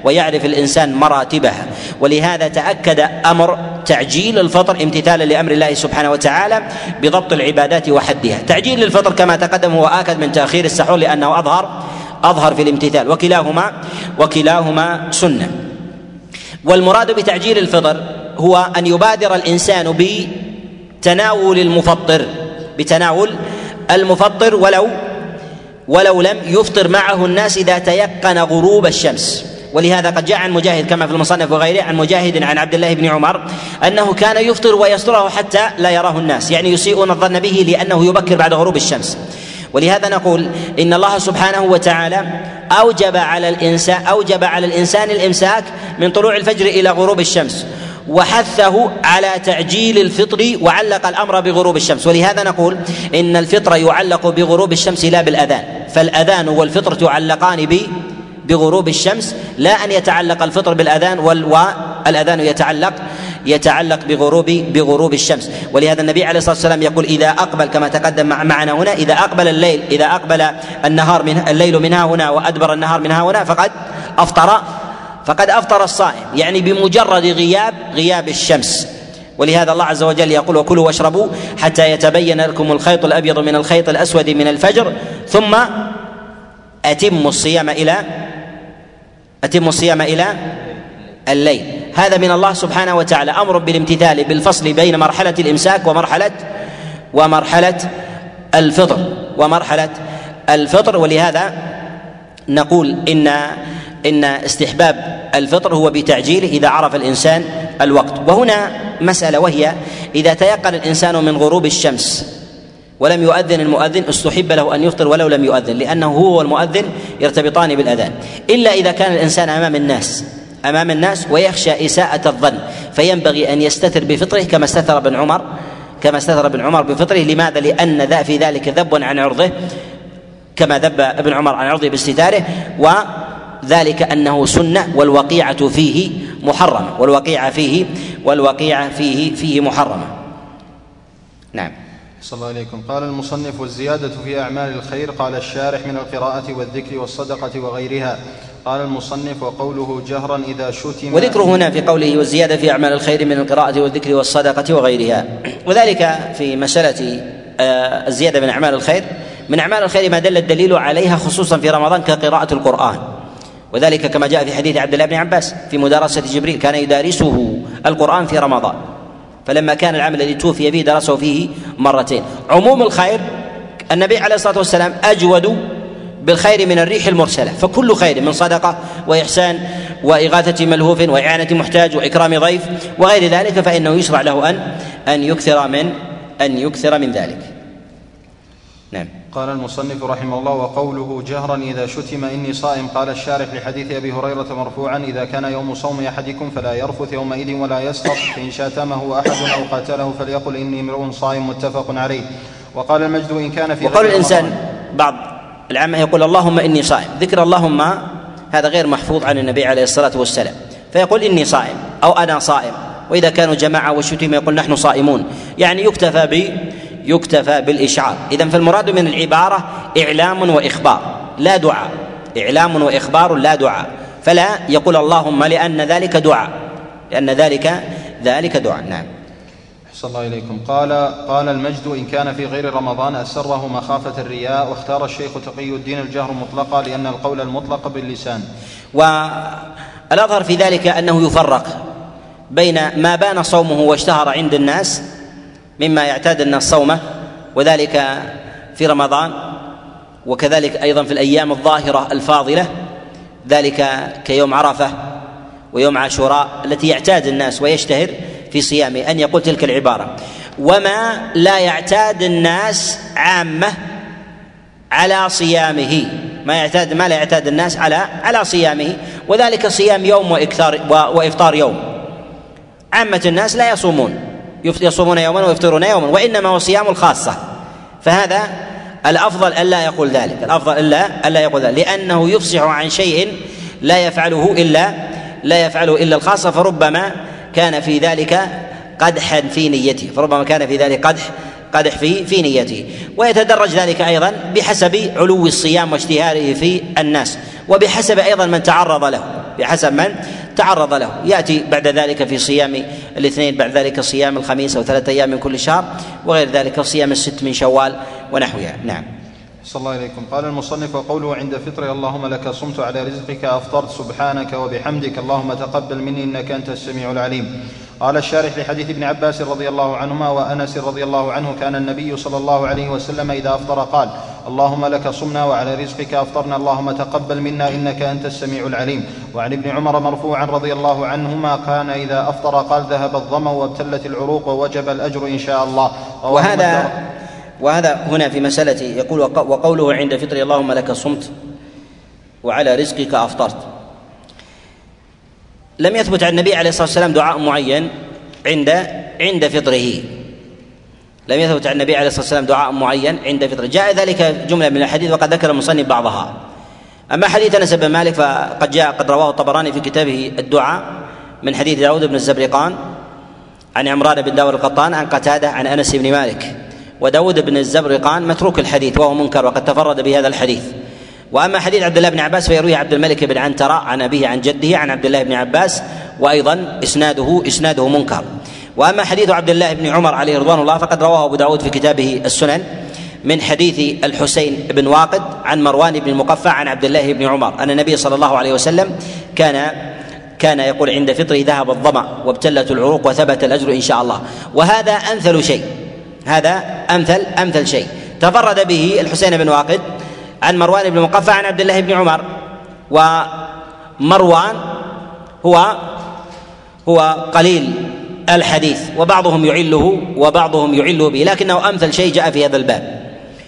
ويعرف الإنسان مراتبها. ولهذا تأكد أمر تعجيل الفطر امتثالا لأمر الله سبحانه وتعالى بضبط العبادات وحدها. تعجيل الفطر كما تقدم هو آكد من تأخير السحور لأنه أظهر أظهر في الامتثال، وكلاهما وكلاهما سنة. والمراد بتعجيل الفطر هو أن يبادر الإنسان بتناول المفطر بتناول المفطر ولو ولو لم يفطر معه الناس إذا تيقن غروب الشمس. ولهذا قد جاء عن مجاهد كما في المصنف وغيره، عن مجاهد عن عبد الله بن عمر أنه كان يفطر ويستره حتى لا يراه الناس، يعني يسيئون الظن به لأنه يبكر بعد غروب الشمس. ولهذا نقول إن الله سبحانه وتعالى أوجب على الإنسان أوجب على الإنسان الإمساك من طلوع الفجر إلى غروب الشمس، وحثه على تعجيل الفطر وعلق الأمر بغروب الشمس. ولهذا نقول إن الفطر يعلق بغروب الشمس لا بالأذان، فالأذان والفطر تعلقان ب بغروب الشمس، لا أن يتعلق الفطر بالأذان والأذان يتعلق يتعلق بغروب بغروب الشمس. ولهذا النبي عليه الصلاة والسلام يقول إذا أقبل كما تقدم معنا هنا، إذا أقبل الليل إذا أقبل النهار من الليل منها هنا وأدبر النهار منها هنا فقد أفطر فقد أفطر الصائم، يعني بمجرد غياب غياب الشمس. ولهذا الله عز وجل يقول وكلوا واشربوا حتى يتبين لكم الخيط الأبيض من الخيط الأسود من الفجر ثم أتموا الصيام إلى أتموا الصيام إلى الليل. هذا من الله سبحانه وتعالى أمر بالامتثال بالفصل بين مرحلة الإمساك ومرحلة ومرحلة الفطر ومرحلة الفطر. ولهذا نقول إن إن استحباب الفطر هو بتعجيله إذا عرف الإنسان الوقت. وهنا مسألة، وهي إذا تيقن الإنسان من غروب الشمس ولم يؤذن المؤذن استحب له أن يفطر ولو لم يؤذن، لأنه هو والمؤذن يرتبطان بالأذان، إلا إذا كان الإنسان أمام الناس أمام الناس ويخشى إساءة الظن، فينبغي أن يستتر بفطره كما استتر ابن عمر كما استتر ابن عمر بفطره. لماذا؟ لأن ذا في ذلك ذب عن عرضه كما ذب ابن عمر عن عرضه باستتاره، وذلك أنه سنة والوقيعة فيه محرمة والوقيعة فيه والوقيعة فيه فيه محرمة. نعم. صلى الله عليكم. قال المصنف والزيادة في أعمال الخير، قال الشارح من القراءة والذكر والصدقة وغيرها. قال المصنف وقوله جهرا إذا شتم، وذكره هنا في قوله والزيادة في أعمال الخير من القراءة والذكر والصدقة وغيرها، وذلك في مسألة الزيادة من أعمال الخير. من أعمال الخير ما دل الدليل عليها خصوصا في رمضان كقراءة القرآن، وذلك كما جاء في حديث عبد الله بن عباس في مدارسة جبريل كان يدارسه القرآن في رمضان، فلما كان العام الذي توفي فيه درسه فيه مرتين. عموم الخير النبي عليه الصلاة والسلام أجود بالخير من الريح المرسلة، فكل خير من صدقة وإحسان وإغاثة ملهوف وإعانة محتاج وإكرام ضيف وغير ذلك فإنه يشرع له أن أن يكثر من أن يكثر من ذلك. نعم. قال المصنف رحمه الله وقوله جهرا إذا شتم إني صائم، قال الشارح لحديث أبي هريرة مرفوعا إذا كان يوم صوم أحدكم فلا يرفث يومئذ ولا يسخط، فإن شاتمه أحد أو قاتله فليقل إني امرؤ صائم، متفق عليه. وقال المجد إن كان في وقال الإنسان بعض العامة يقول اللهم إني صائم، ذكر اللهم هذا غير محفوظ عن النبي عليه الصلاة والسلام، فيقول إني صائم أو أنا صائم. وإذا كانوا جماعة والشتم يقول نحن صائمون، يعني يكتفى ب يكتفى بالإشعار. إذن فالمراد من العبارة إعلام وإخبار لا دعاء، إعلام وإخبار لا دعاء، فلا يقول اللهم لأن ذلك دعاء لأن ذلك ذلك دعاء. نعم. صلى الله إليكم. قال قال المجد إن كان في غير رمضان أسره مخافة الرياء، واختار الشيخ تقي الدين الجهر مطلقا لأن القول المطلق باللسان. والأظهر في ذلك أنه يفرق بين ما بان صومه واشتهر عند الناس مما يعتاد الناس صومه، وذلك في رمضان، وكذلك أيضا في الأيام الظاهرة الفاضلة، ذلك كيوم عرفة ويوم عاشوراء التي يعتاد الناس ويشتهر في صيامه، أن يقول تلك العبارة. وما لا يعتاد الناس عامة على صيامه، ما يعتاد ما لا يعتاد الناس على على صيامه، وذلك صيام يوم وإكثار وإفطار يوم. عامة الناس لا يصومون، يصومون يوما ويفطرون يوما، وإنما هو صيام الخاصة، فهذا الأفضل ألا يقول ذلك، الأفضل ألا ألا يقول ذلك، لأنه يفصح عن شيء لا يفعله إلا لا يفعله إلا الخاصة، فربما كان في ذلك قدحا في نيته، فربما كان في ذلك قدح قدح في في نيته. ويتدرج ذلك أيضا بحسب علو الصيام واشتهاره في الناس، وبحسب أيضا من تعرض له، بحسب من تعرض له. يأتي بعد ذلك في صيام الاثنين، بعد ذلك صيام الخميس أو ثلاثة أيام من كل شهر، وغير ذلك صيام الست من شوال ونحوها. نعم. صلى الله عليكم. قال المصنف: وقوله عند فطري اللهم لك صمت على رزقك أفطرت سبحانك وبحمدك اللهم تقبل مني إنك أنت السميع العليم. قال الشارح لحديث ابن عباس رضي الله عنهما وأنس رضي الله عنه: كان النبي صلى الله عليه وسلم إذا أفطر قال اللهم لك صمنا وعلى رزقك أفطرنا اللهم تقبل منا إنك أنت السميع العليم. وعن ابن عمر مرفوعا رضي الله عنهما كان إذا أفطر قال ذهب الظمأ وابتلت العروق ووجب الأجر إن شاء الله. وهذا وهذا هنا في مسألة يقول: وقوله عند فطري اللهم لك صمت وعلى رزقك أفطرت. لم يثبت عن النبي عليه الصلاة والسلام دعاء معين عند عند فطره، لم يثبت عن النبي عليه الصلاة والسلام دعاء معين عند فطره. جاء ذلك جملة من الحديث وقد ذكر المصنف بعضها. أما حديث أنس بن مالك فقد جاء قد رواه الطبراني في كتابه الدعاء من حديث داود بن الزبرقان عن عمران بن داود القطان عن قتادة عن أنس بن مالك. وداود بن الزبرقان متروك الحديث وهو منكر وقد تفرد بهذا الحديث. وأما حديث عبد الله بن عباس فيرويه عبد الملك بن عنترة عن أبيه عن جده عن عبد الله بن عباس، وأيضا إسناده إسناده منكر. وأما حديث عبد الله بن عمر عليه رضوان الله فقد رواه أبو داود في كتابه السنن من حديث الحسين بن واقد عن مروان بن المقفع عن عبد الله بن عمر أن النبي صلى الله عليه وسلم كان كان يقول عند فطره ذهب الظمأ وابتلت العروق وثبت الأجر إن شاء الله. وهذا أمثل شيء، هذا أمثل أمثل شيء تفرد به الحسين بن واقد عن مروان بن المقفع عن عبد الله بن عمر. ومروان هو هو قليل الحديث وبعضهم يعله وبعضهم يعله به، لكنه أمثل شيء جاء في هذا الباب.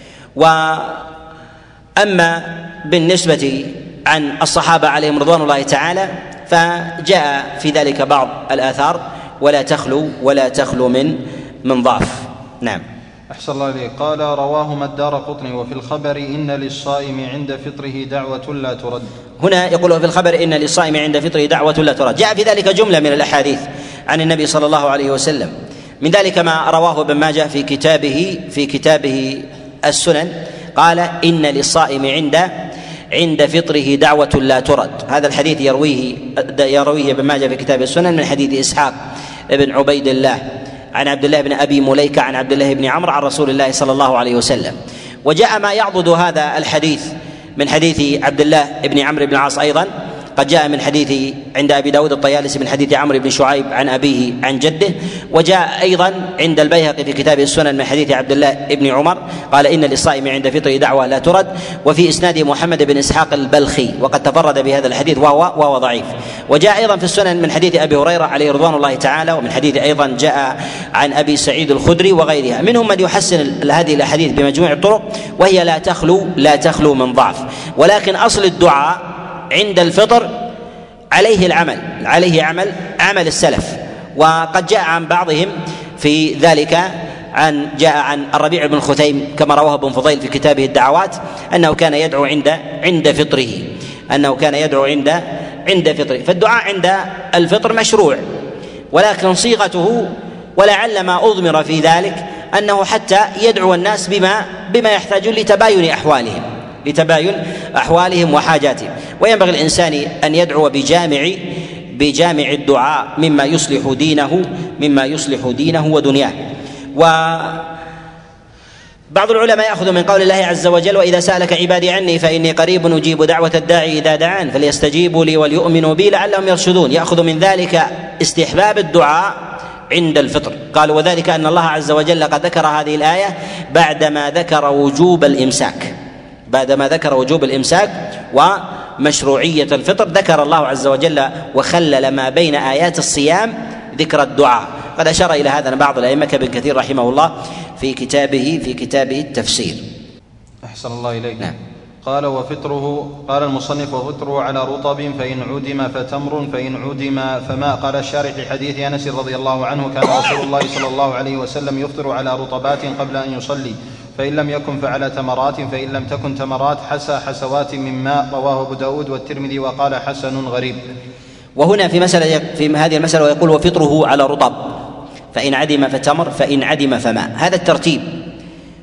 وأما بالنسبة عن الصحابة عليهم رضوان الله تعالى فجاء في ذلك بعض الآثار ولا تخلو ولا تخلو من من ضعف. نعم. أحسن الله إليك. قال: رواهما الدارقطني وفي الخبر إن للصائم عند فطره دعوة لا ترد. هنا يقول في الخبر إن للصائم عند فطره دعوة لا ترد. جاء في ذلك جملة من الأحاديث عن النبي صلى الله عليه وسلم، من ذلك ما رواه ابن ماجه في كتابه في كتابه السنن قال: إن للصائم عند عند فطره دعوة لا ترد. هذا الحديث يرويه يرويه ابن ماجه في كتاب السنن من حديث إسحاق بن عبيد الله عن عبد الله بن أبي مليكة عن عبد الله بن عمرو عن رسول الله صلى الله عليه وسلم. وجاء ما يعضد هذا الحديث من حديث عبد الله بن عمرو بن العاص أيضا، قد جاء من حديث عند أبي داود الطيالسي من حديث عمرو بن شعيب عن أبيه عن جده. وجاء أيضا عند البيهقي في كتاب السنن من حديث عبد الله بن عمر قال: إن للصائم عند فطره دعوة لا ترد. وفي إسناده محمد بن إسحاق البلخي وقد تفرد بهذا الحديث وهو وهو ضعيف. وجاء أيضا في السنن من حديث أبي هريرة عليه رضوان الله تعالى، ومن حديث أيضا جاء عن أبي سعيد الخدري وغيرها. منهم من يحسن هذه الأحاديث بمجموع الطرق وهي لا تخلو لا تخلو من ضعف. ولكن أصل الدعاء عند الفطر عليه العمل عليه عمل عمل السلف. وقد جاء عن بعضهم في ذلك عن جاء عن الربيع بن خثيم كما رواه ابن فضيل في كتابه الدعوات أنه كان يدعو عند عند فطره أنه كان يدعو عند عند فطره. فالدعاء عند الفطر مشروع، ولكن صيغته ولعل ما أضمر في ذلك أنه حتى يدعو الناس بما بما يحتاجون لتباين أحوالهم لتباين أحوالهم وحاجاتهم. وينبغي الإنسان أن يدعو بجامع بجامع الدعاء مما يصلح دينه مما يصلح دينه ودنياه. وبعض العلماء يأخذ من قول الله عز وجل: وإذا سألك عبادي عني فإني قريب أجيب دعوة الداعي إذا دعان فليستجيبوا لي وليؤمنوا بي لعلهم يرشدون. يأخذ من ذلك استحباب الدعاء عند الفطر. قالوا: وذلك أن الله عز وجل قد ذكر هذه الآية بعدما ذكر وجوب الإمساك بعدما ذكر وجوب الإمساك ومشروعية الفطر، ذكر الله عز وجل وخلل ما بين آيات الصيام ذكر الدعاء. قد أشار إلى هذا بعض الأئمة كابن كثير رحمه الله في كتابه في كتابه التفسير. أحسن الله إليك. نعم. قال: وفطره قال المصنف: وفطره على رطب فإن عدم فتمر فإن عدم فماء. قال الشارح لحديث أنس رضي الله عنه: كان رسول الله صلى الله عليه وسلم يفطر على رطبات قبل أن يصلي، فإن لم يكن فعلى تمرات، فإن لم تكن تمرات حسى حسوات من ماء. رواه أبو داود والترمذي وقال حسن غريب. وهنا في مسألة في هذه المسألة ويقول: وفطره على رطب فإن عدم فتمر فإن عدم فماء. هذا الترتيب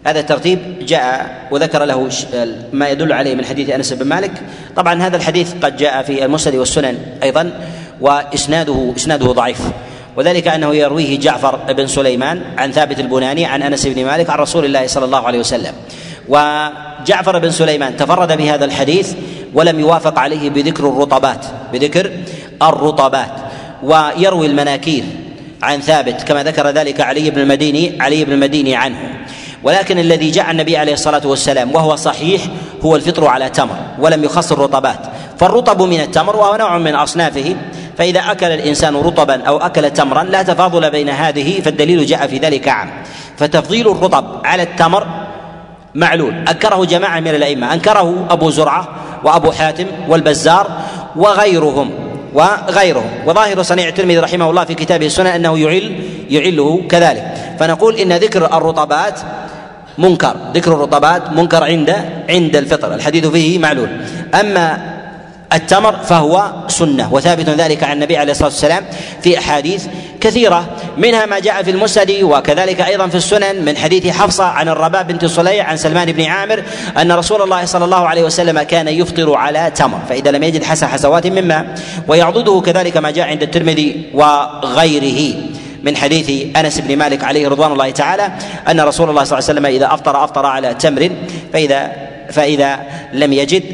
هذا الترتيب جاء وذكر له ما يدل عليه من حديث أنس بن مالك. طبعا هذا الحديث قد جاء في المسند والسنن أيضا، وإسناده إسناده ضعيف، وذلك أنه يرويه جعفر بن سليمان عن ثابت البناني عن أنس بن مالك عن رسول الله صلى الله عليه وسلم. وجعفر بن سليمان تفرد بهذا الحديث ولم يوافق عليه بذكر الرطبات بذكر الرطبات ويروي المناكير عن ثابت كما ذكر ذلك علي بن المديني علي بن المديني عنه. ولكن الذي جاء النبي عليه الصلاة والسلام وهو صحيح هو الفطر على تمر، ولم يخص الرطبات، فالرطب من التمر وهو نوع من أصنافه، فإذا أكل الإنسان رطبا أو أكل تمرا لا تفاضل بين هذه، فالدليل جاء في ذلك عام. فتفضيل الرطب على التمر معلول، أنكره جماعة من الأئمة، أنكره أبو زرعة وأبو حاتم والبزار وغيرهم وغيرهم وظاهر صنيع الترمذي رحمه الله في كتابه السنن أنه يعل يعله كذلك. فنقول إن ذكر الرطبات منكر، ذكر الرطبات منكر عند عند الفطر، الحديث فيه معلول. أما التمر فهو سنة، وثابت ذلك عن النبي عليه الصلاة والسلام في أحاديث كثيرة، منها ما جاء في المسند وكذلك أيضا في السنن من حديث حفصة عن الرباب بنت صليع عن سلمان بن عامر أن رسول الله صلى الله عليه وسلم كان يفطر على تمر، فإذا لم يجد حسى حسوات من ماء. ويعضده كذلك ما جاء عند الترمذي وغيره من حديث أنس بن مالك عليه رضوان الله تعالى أن رسول الله صلى الله عليه وسلم إذا أفطر أفطر على تمر فإذا فإذا لم يجد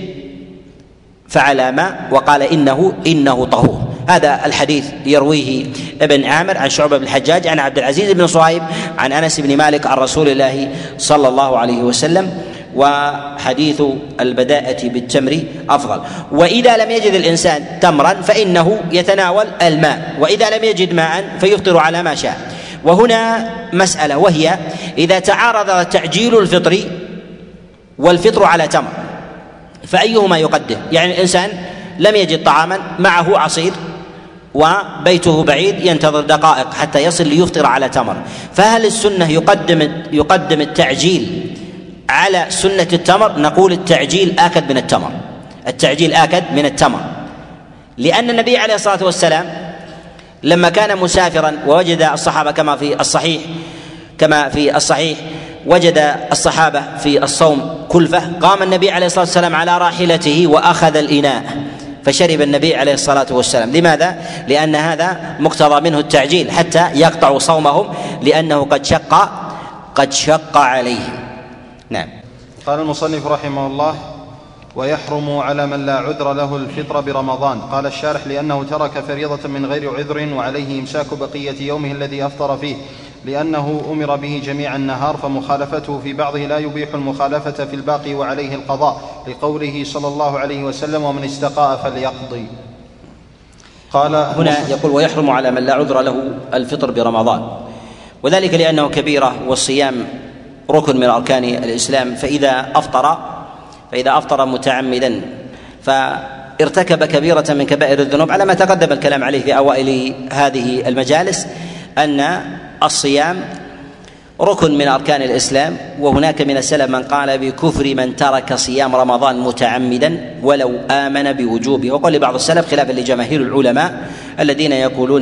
فعلى ماء، وقال إنه إنه طهور. هذا الحديث يرويه ابن عامر عن شعبة بن الحجاج عن عبد العزيز بن صهيب عن أنس بن مالك عن رسول الله صلى الله عليه وسلم. وحديث البداءة بالتمر أفضل. وإذا لم يجد الإنسان تمرا فإنه يتناول الماء، وإذا لم يجد ماء فيفطر على ما شاء. وهنا مسألة، وهي إذا تعارض تعجيل الفطر والفطر على تمر فأيهما يقدم؟ يعني الإنسان لم يجد طعاما، معه عصير وبيته بعيد ينتظر دقائق حتى يصل ليفطر على تمر، فهل السنة يقدم يقدم التعجيل على سنة التمر؟ نقول التعجيل آكد من التمر، التعجيل آكد من التمر، لأن النبي عليه الصلاة والسلام لما كان مسافرا ووجد الصحابة كما في الصحيح كما في الصحيح وجد الصحابة في الصوم كلفة، قام النبي عليه الصلاة والسلام على راحلته وأخذ الإناء فشرب النبي عليه الصلاة والسلام. لماذا؟ لأن هذا مقتضى منه التعجيل حتى يقطع صومهم، لأنه قد شق قد شق عليهم. نعم. قال المصنف رحمه الله: ويحرم على من لا عذر له الفطر برمضان. قال الشارح: لأنه ترك فريضة من غير عذر وعليه إمساك بقية يومه الذي أفطر فيه، لأنه أمر به جميع النهار، فمخالفته في بعضه لا يبيح المخالفة في الباقي وعليه القضاء، لقوله صلى الله عليه وسلم: ومن استقاء فليقضي. قال هنا يقول: ويحرم على من لا عذر له الفطر برمضان، وذلك لأنه كبيرة، والصيام ركن من أركان الإسلام، فإذا أفطر فإذا أفطر متعمدا فارتكب كبيرة من كبائر الذنوب، على ما تقدم الكلام عليه في أوائل هذه المجالس أن الصيام ركن من أركان الإسلام. وهناك من السلف من قال بكفر من ترك صيام رمضان متعمدا ولو آمن بوجوبه، وقال بعض السلف خلافا لجماهير العلماء الذين يقولون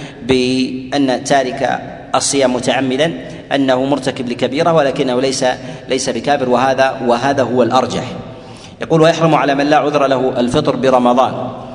بأن تارك الصيام متعمدا أنه مرتكب لكبيرة ولكنه ليس ليس بكافر، وهذا وهذا هو الأرجح. يقول: ويحرم على من لا عذر له الفطر برمضان،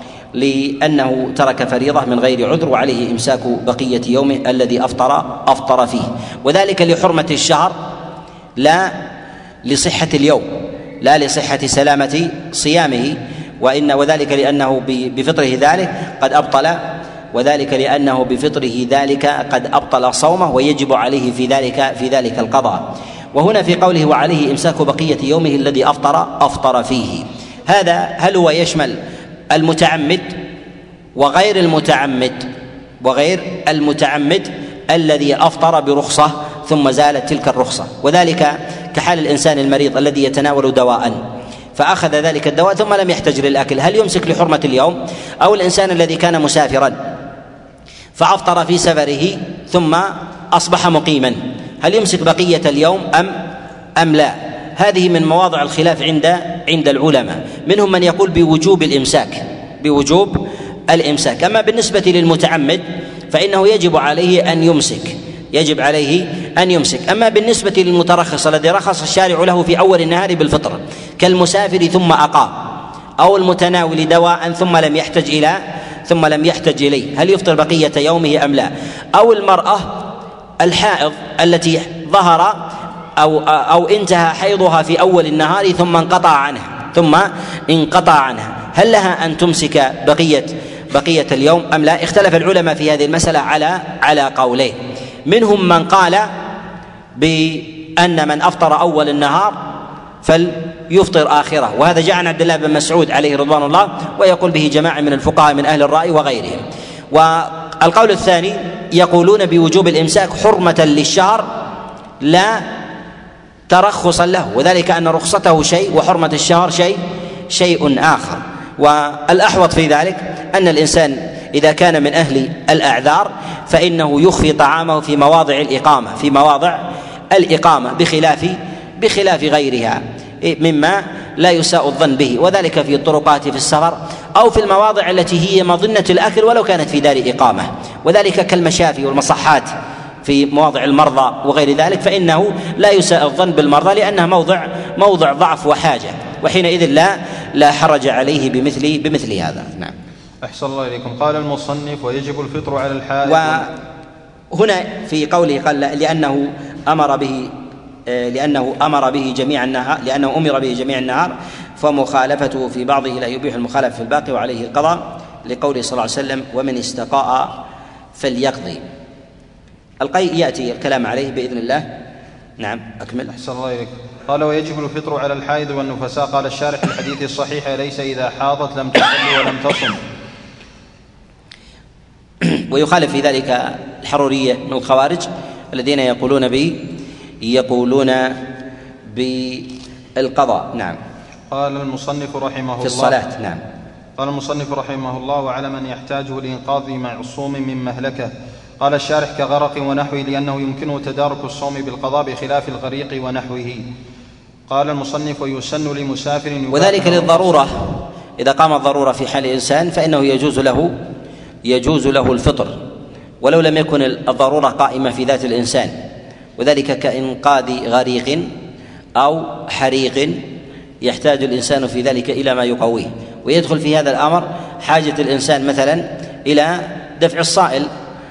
لأنه ترك فريضة من غير عذر وعليه إمساك بقية يومه الذي أفطر أفطر فيه، وذلك لحرمة الشهر لا لصحة اليوم، لا لصحة سلامة صيامه، وإن وذلك لأنه بفطره ذلك قد أبطل وذلك لأنه بفطره ذلك قد أبطل صومه، ويجب عليه في ذلك في ذلك القضاء. وهنا في قوله: وعليه إمساك بقية يومه الذي أفطر أفطر فيه، هذا هل هو يشمل المتعمد وغير المتعمد وغير المتعمد الذي أفطر برخصة ثم زالت تلك الرخصة؟ وذلك كحال الإنسان المريض الذي يتناول دواء فأخذ ذلك الدواء ثم لم يحتج للأكل، هل يمسك لحرمة اليوم؟ أو الإنسان الذي كان مسافرا فأفطر في سفره ثم أصبح مقيما، هل يمسك بقية اليوم أم أم لا؟ هذه من مواضع الخلاف عند عند العلماء، منهم من يقول بوجوب الإمساك بوجوب الإمساك. أما بالنسبة للمتعمد فإنه يجب عليه أن يمسك يجب عليه أن يمسك. أما بالنسبة للمترخص الذي رخص الشارع له في أول النهار بالفطر كالمسافر ثم أقام، أو المتناول دواء ثم لم يحتج إلى ثم لم يحتج إليه، هل يفطر بقية يومه أم لا؟ أو المرأة الحائض التي ظهر أو أو انتهى حيضها في أول النهار ثم انقطع عنها ثم انقطع عنها هل لها أن تمسك بقية بقية اليوم أم لا؟ اختلف العلماء في هذه المسألة على على قولين. منهم من قال بأن من أفطر أول النهار فليفطر آخره، وهذا جاء عن عبد الله بن مسعود عليه رضوان الله، ويقول به جماعة من الفقهاء من أهل الرأي وغيرهم. والقول الثاني يقولون بوجوب الإمساك حرمة للشهر لا ترخصا له، وذلك أن رخصته شيء وحرمة الشهر شيء شيء آخر. والأحوط في ذلك أن الإنسان إذا كان من أهل الأعذار فإنه يخفي طعامه في مواضع الإقامة في مواضع الإقامة بخلاف بخلاف غيرها مما لا يساء الظن به، وذلك في الطرقات في السفر أو في المواضع التي هي مظنة الأكل ولو كانت في دار إقامة، وذلك كالمشافي والمصحات في مواضع المرضى وغير ذلك، فإنه لا يساء الظن بالمرضى لأنها موضع موضع ضعف وحاجة، وحينئذ لا لا حرج عليه بمثل بمثل هذا. نعم. أحسن الله إليكم. قال المصنف ويجب الفطر على الحائض. وهنا في قوله قال لأنه أمر به لأنه أمر به جميع النهار لأنه أمر به جميع النهار فمخالفته في بعضه لا يبيح المخالفة في الباقي وعليه القضاء، لقوله صلى الله عليه وسلم ومن استقاء فليقضي. القيء يأتي الكلام عليه بإذن الله. نعم أكمل. أحسن الله إليك. قال ويجب الفطر على الحائض والنفساء. قال الشارح في الحديث الصحيح ليس إذا حاضت لم تصلي ولم تصم. ويخالف في ذلك الحرورية من الخوارج الذين يقولون ب يقولون بالقضاء. نعم. قال المصنف رحمه الله في الصلاة. نعم. قال المصنف رحمه الله وعلى من يحتاجه لإنقاذ معصوم من مهلكة. قال الشارح كغرق ونحوه لأنه يمكنه تدارك الصوم بالقضاء بخلاف الغريق ونحوه. قال المصنف ويسن لمسافر وذلك للضرورة، إذا قام الضرورة في حال إنسان فإنه يجوز له يجوز له الفطر ولو لم يكن الضرورة قائمة في ذات الإنسان، وذلك كإنقاذ غريق أو حريق يحتاج الإنسان في ذلك إلى ما يقويه، ويدخل في هذا الأمر حاجة الإنسان مثلا إلى دفع الصائل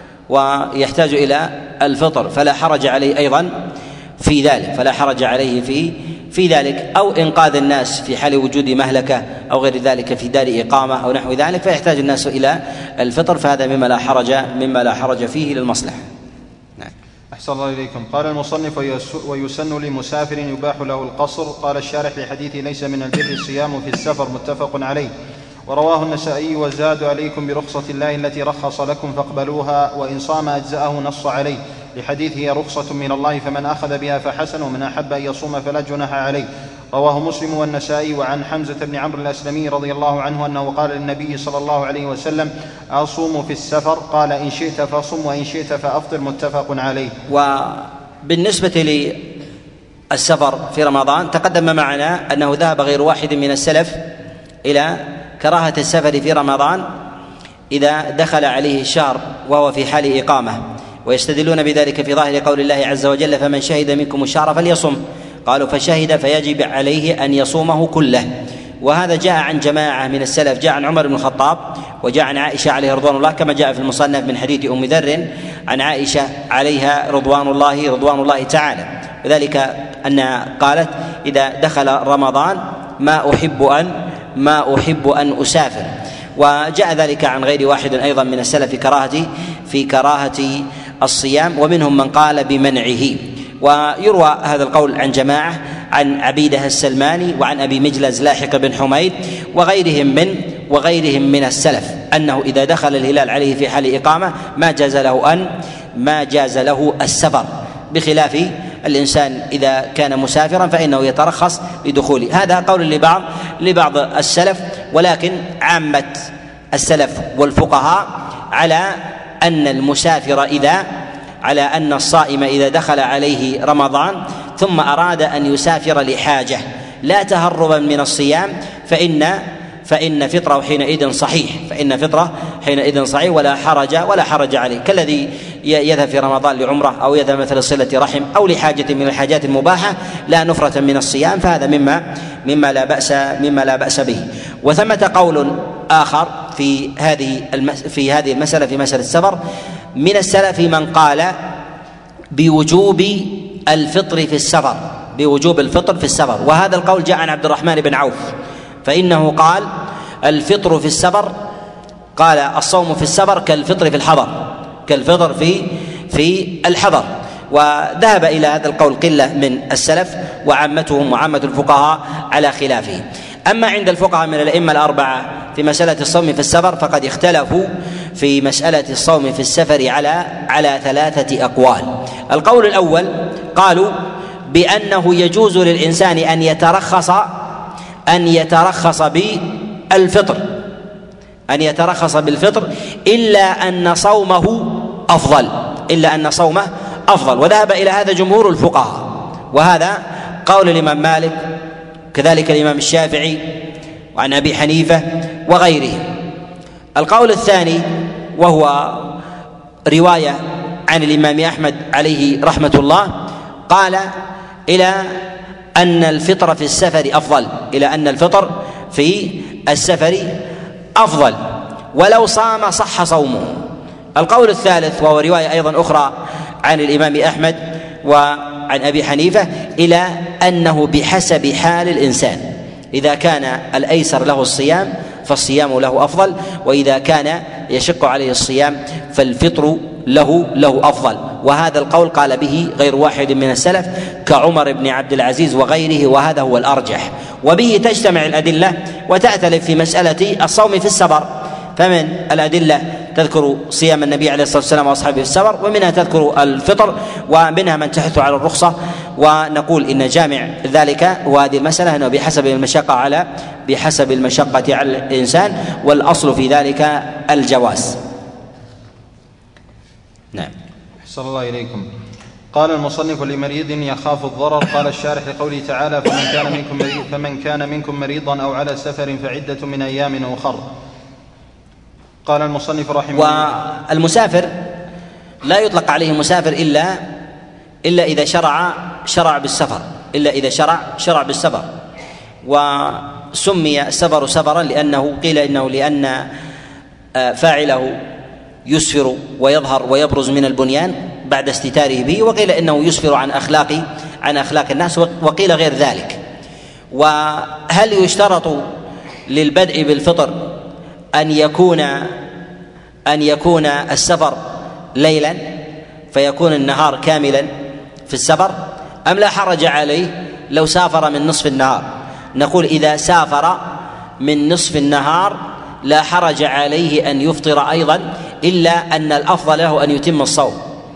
ويحتاج إلى الفطر، فلا حرج عليه أيضا في ذلك فلا حرج عليه في في ذلك، أو إنقاذ الناس في حال وجود مهلكة أو غير ذلك في دار إقامة أو نحو ذلك فيحتاج الناس إلى الفطر، فهذا مما لا حرج مما لا حرج فيه للمصلحة. نعم. أحسن الله إليكم. قال المصنف ويسن لمسافر يباح له القصر. قال الشارح لحديث ليس من البر الصيام في السفر متفق عليه، ورواه النسائي وزاد عليكم برخصة الله التي رخص لكم فاقبلوها وإن صام أجزأه نص عليه، لحديث هي رخصة من الله فمن أخذ بها فحسن ومن أحب أن يصوم فلا جناح عليه. رواه مسلم والنسائي. وعن حمزة بن عمرو الأسلمي رضي الله عنه أنه قال للنبي صلى الله عليه وسلم أصوم في السفر؟ قال إن شئت فصم وإن شئت فأفطر متفق عليه. وبالنسبة للسفر في رمضان تقدم معنا أنه ذهب غير واحد من السلف إلى كراهة السفر في رمضان إذا دخل عليه الشهر وهو في حال إقامة، ويستدلون بذلك في ظاهر قول الله عز وجل فمن شهد منكم الشهر فليصم، قالوا فشهد فيجب عليه أن يصومه كله. وهذا جاء عن جماعة من السلف، جاء عن عمر بن الخطاب وجاء عن عائشة عليه رضوان الله، كما جاء في المصنف من حديث أم ذر عن عائشة عليها رضوان الله رضوان الله تعالى، وذلك أنها قالت إذا دخل رمضان ما أحب أن ما أحب أن أسافر. وجاء ذلك عن غير واحد أيضا من السلف في كراهة في كراهة الصيام، ومنهم من قال بمنعه. ويروى هذا القول عن جماعة عن عبيدة السلماني وعن أبي مجلز لاحق بن حميد وغيرهم من وغيرهم من السلف أنه إذا دخل الهلال عليه في حال إقامة ما جاز له أن ما جاز له السفر، بخلاف الإنسان إذا كان مسافرا فإنه يترخص بدخوله. هذا قول لبعض لبعض السلف، ولكن عامة السلف والفقهاء على أن المسافر إذا على أن الصائم إذا دخل عليه رمضان ثم أراد أن يسافر لحاجة لا تهربا من الصيام فإن فإن فطره حينئذ صحيح فإن فطره حينئذ صحيح ولا حرج ولا حرج عليه، كالذي يذهب في رمضان لعمرة أو يذهب مثل صلة رحم أو لحاجة من الحاجات المباحة لا نفرة من الصيام، فهذا مما مما لا بأس مما لا بأس به. وثمة قول آخر في هذه في هذه المسألة في مسألة السفر من السلف من قال بوجوب الفطر في السفر بوجوب الفطر في السفر وهذا القول جاء عن عبد الرحمن بن عوف، فإنه قال الفطر في السفر، قال الصوم في السفر كالفطر في الحضر كالفطر في في الحضر. وذهب إلى هذا القول قلة من السلف وعامتهم وعامة الفقهاء على خلافه. أما عند الفقهاء من الأئمة الأربعة في مسألة الصوم في السفر فقد اختلفوا في مسألة الصوم في السفر على على ثلاثة أقوال. القول الأول قالوا بأنه يجوز للإنسان أن يترخص أن يترخص بالفطر أن يترخص بالفطر إلا أن صومه أفضل إلا أن صومه أفضل وذهب إلى هذا جمهور الفقهاء، وهذا قول الإمام مالك كذلك الإمام الشافعي وعن أبي حنيفة وغيره. القول الثاني وهو رواية عن الإمام أحمد عليه رحمة الله قال إلى أن الفطر في السفر أفضل إلى أن الفطر في السفر أفضل ولو صام صح صومه. القول الثالث وهو رواية أيضا أخرى عن الإمام أحمد وعن أبي حنيفة إلى أنه بحسب حال الإنسان، إذا كان الأيسر له الصيام فالصيام له أفضل، وإذا كان يشق عليه الصيام فالفطر له له أفضل. وهذا القول قال به غير واحد من السلف كعمر بن عبد العزيز وغيره، وهذا هو الأرجح. وبه تجتمع الأدلة وتأتلف في مسألة الصوم في السفر، فمن الأدلة تذكر صيام النبي عليه الصلاة والسلام وأصحابه في السفر، ومنها تذكر الفطر، ومنها من تحث على الرخصة. ونقول إن جامع ذلك وهذه المسألة أنه بحسب المشقة على بحسب المشقة على الإنسان، والأصل في ذلك الجواز. نعم. أحسن الله إليكم. قال المصنف لمريض يخاف الضرر. قال الشارح لقوله تعالى فمن كان منكم مريض فمن كان منكم مريضا أو على سفر فعدة من أيام أخر. قال المصنف رحمه الله والمسافر لا يطلق عليه مسافر إلا إلا إذا شرع شرع بالسفر إلا إذا شرع شرع بالسفر وسمي السفر سفرا لأنه قيل إنه لأن فاعله يسفر ويظهر ويبرز من البنيان بعد استتاره به، وقيل إنه يسفر عن أخلاق عن أخلاق الناس، وقيل غير ذلك. وهل يشترط للبدء بالفطر أن يكون أن يكون السفر ليلا فيكون النهار كاملا في السفر، أم لا حرج عليه لو سافر من نصف النهار؟ نقول إذا سافر من نصف النهار لا حرج عليه أن يفطر أيضا، إلا أن الأفضل له أن يتم الصوم،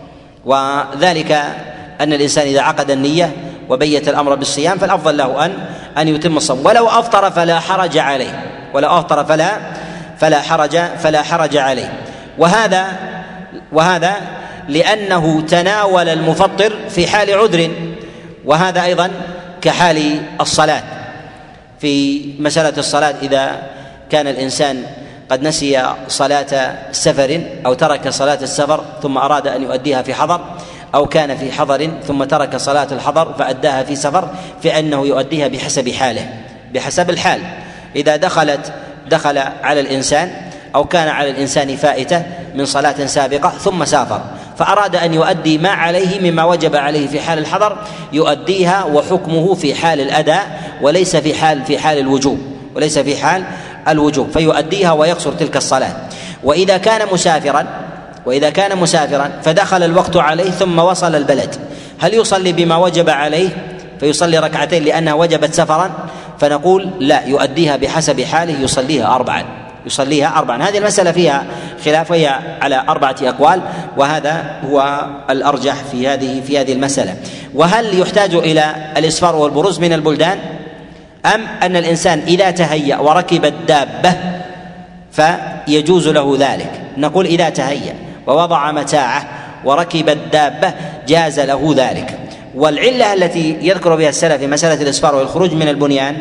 وذلك أن الإنسان إذا عقد النية وبيت الأمر بالصيام فالأفضل له أن أن يتم الصوم، ولو أفطر فلا حرج عليه ولو أفطر فلا فلا حرج فلا حرج عليه. وهذا وهذا لأنه تناول المفطر في حال عذر، وهذا أيضا كحال الصلاة. في مسألة الصلاة إذا كان الإنسان قد نسي صلاة سفر أو ترك صلاة السفر ثم أراد أن يؤديها في حضر، أو كان في حضر ثم ترك صلاة الحضر فأداها في سفر، فإنه يؤديها بحسب حاله بحسب الحال. إذا دخلت دخل على الإنسان أو كان على الإنسان فائتة من صلاة سابقة ثم سافر فأراد أن يؤدي ما عليه مما وجب عليه في حال الحضر، يؤديها وحكمه في حال الأداء وليس في حال في حال الوجوب وليس في حال الوجوب فيؤديها ويقصر تلك الصلاة. وإذا كان مسافرا وإذا كان مسافرا فدخل الوقت عليه ثم وصل البلد، هل يصلي بما وجب عليه فيصلي ركعتين لأنها وجبت سفرا؟ فنقول لا، يؤديها بحسب حاله، يصليها أربعا يصليها أربعا هذه المسألة فيها خلاف، وهي على أربعة أقوال، وهذا هو الأرجح في هذه في هذه المسألة. وهل يحتاج إلى الإسفار والبروز من البلدان، أم أن الإنسان إذا تهيأ وركب الدابة فيجوز له ذلك؟ نقول إذا تهيأ ووضع متاعه وركب الدابة جاز له ذلك. والعلة التي يذكر بها السلف في مسألة الإسفار والخروج من البنيان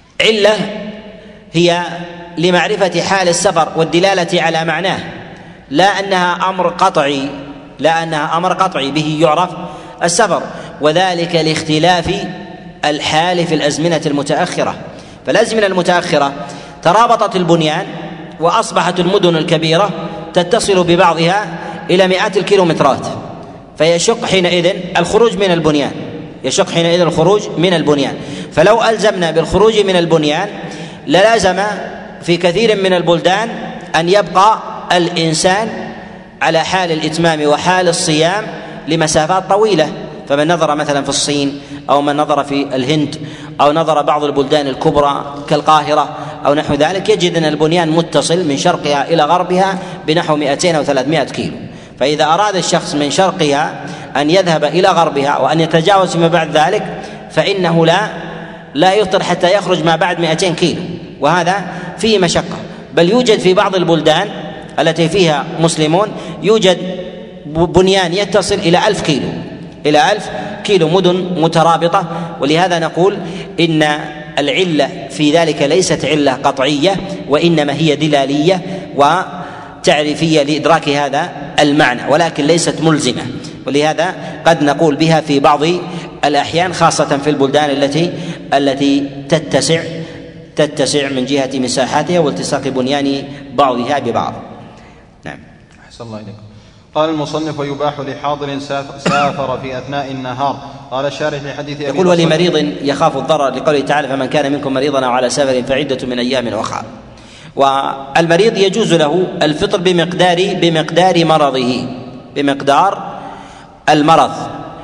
علة هي لمعرفة حال السفر والدلالة على معناه، لا أنها أمر قطعي لا أنها أمر قطعي به يعرف السفر، وذلك لاختلاف الحال في الأزمنة المتأخرة. فالأزمنة المتأخرة ترابطت البنيان وأصبحت المدن الكبيرة تتصل ببعضها إلى مئات الكيلومترات، فيشق حينئذ الخروج من البنيان يشق حينئذ الخروج من البنيان فلو ألزمنا بالخروج من البنيان للازم في كثير من البلدان أن يبقى الإنسان على حال الإتمام وحال الصيام لمسافات طويلة. فمن نظر مثلا في الصين أو من نظر في الهند أو نظر بعض البلدان الكبرى كالقاهرة أو نحو ذلك يجد أن البنيان متصل من شرقها إلى غربها بنحو مئتين أو ثلاثمائة كيلو. فإذا أراد الشخص من شرقها أن يذهب إلى غربها وأن يتجاوز ما بعد ذلك فإنه لا لا يفطر حتى يخرج ما بعد مئتين كيلو، وهذا فيه مشقة. بل يوجد في بعض البلدان التي فيها مسلمون يوجد بنيان يتصل إلى ألف كيلو إلى ألف كيلو مدن مترابطة. ولهذا نقول إن العلة في ذلك ليست علة قطعية وإنما هي دلالية وتعريفية لإدراك هذا المعنى، ولكن ليست ملزمة. ولهذا قد نقول بها في بعض الأحيان خاصة في البلدان التي التي تتسع تتسع من جهة مساحاتها والتصاق بنيان بعضها ببعض. نعم. أحسن الله إليكم. قال المصنف: ويباح لحاضر سافر في أثناء النهار. قال الشارح لحديث يقول: ولمريض يخاف الضرر لقوله تعالى: فمن كان منكم مريضا أو على سفر فعدة من أيام أخرى. والمريض يجوز له الفطر بمقدار بمقدار مرضه بمقدار المرض.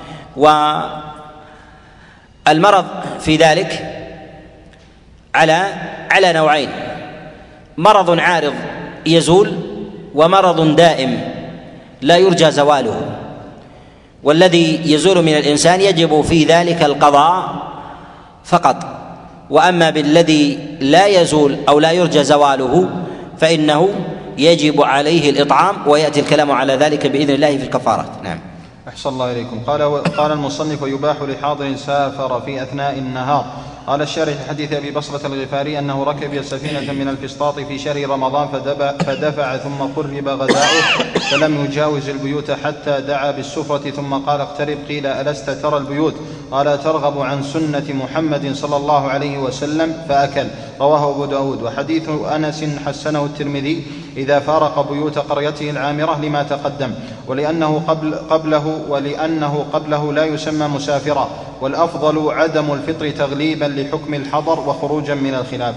والمرض في ذلك على على نوعين: مرض عارض يزول، ومرض دائم لا يرجى زواله. والذي يزول من الإنسان يجب في ذلك القضاء فقط، وأما بالذي لا يزول أو لا يرجى زواله فإنه يجب عليه الإطعام، ويأتي الكلام على ذلك بإذن الله في الكفارات. نعم. أحسن الله إليكم. قال قال المصنف: ويباح لحاضر سافر في أثناء النهار. قال الشارح لحديث أبي بصرة الغفاري أنه ركب سفينة من الفسطاط في شهر رمضان فدفع ثم قرب غذاؤه فلم يجاوز البيوت حتى دعا بالسفرة ثم قال: اقترب. قيل: ألست ترى البيوت؟ قال: ترغب عن سنة محمد صلى الله عليه وسلم، فأكل. رواه أبو داود. وحديث أنس حسنه الترمذي: إذا فارق بيوت قريته العامرة لما تقدم، ولأنه قبل قبله ولأنه قبله لا يسمى مسافرا، والأفضل عدم الفطر تغليبا لحكم الحضر وخروجا من الخلاف.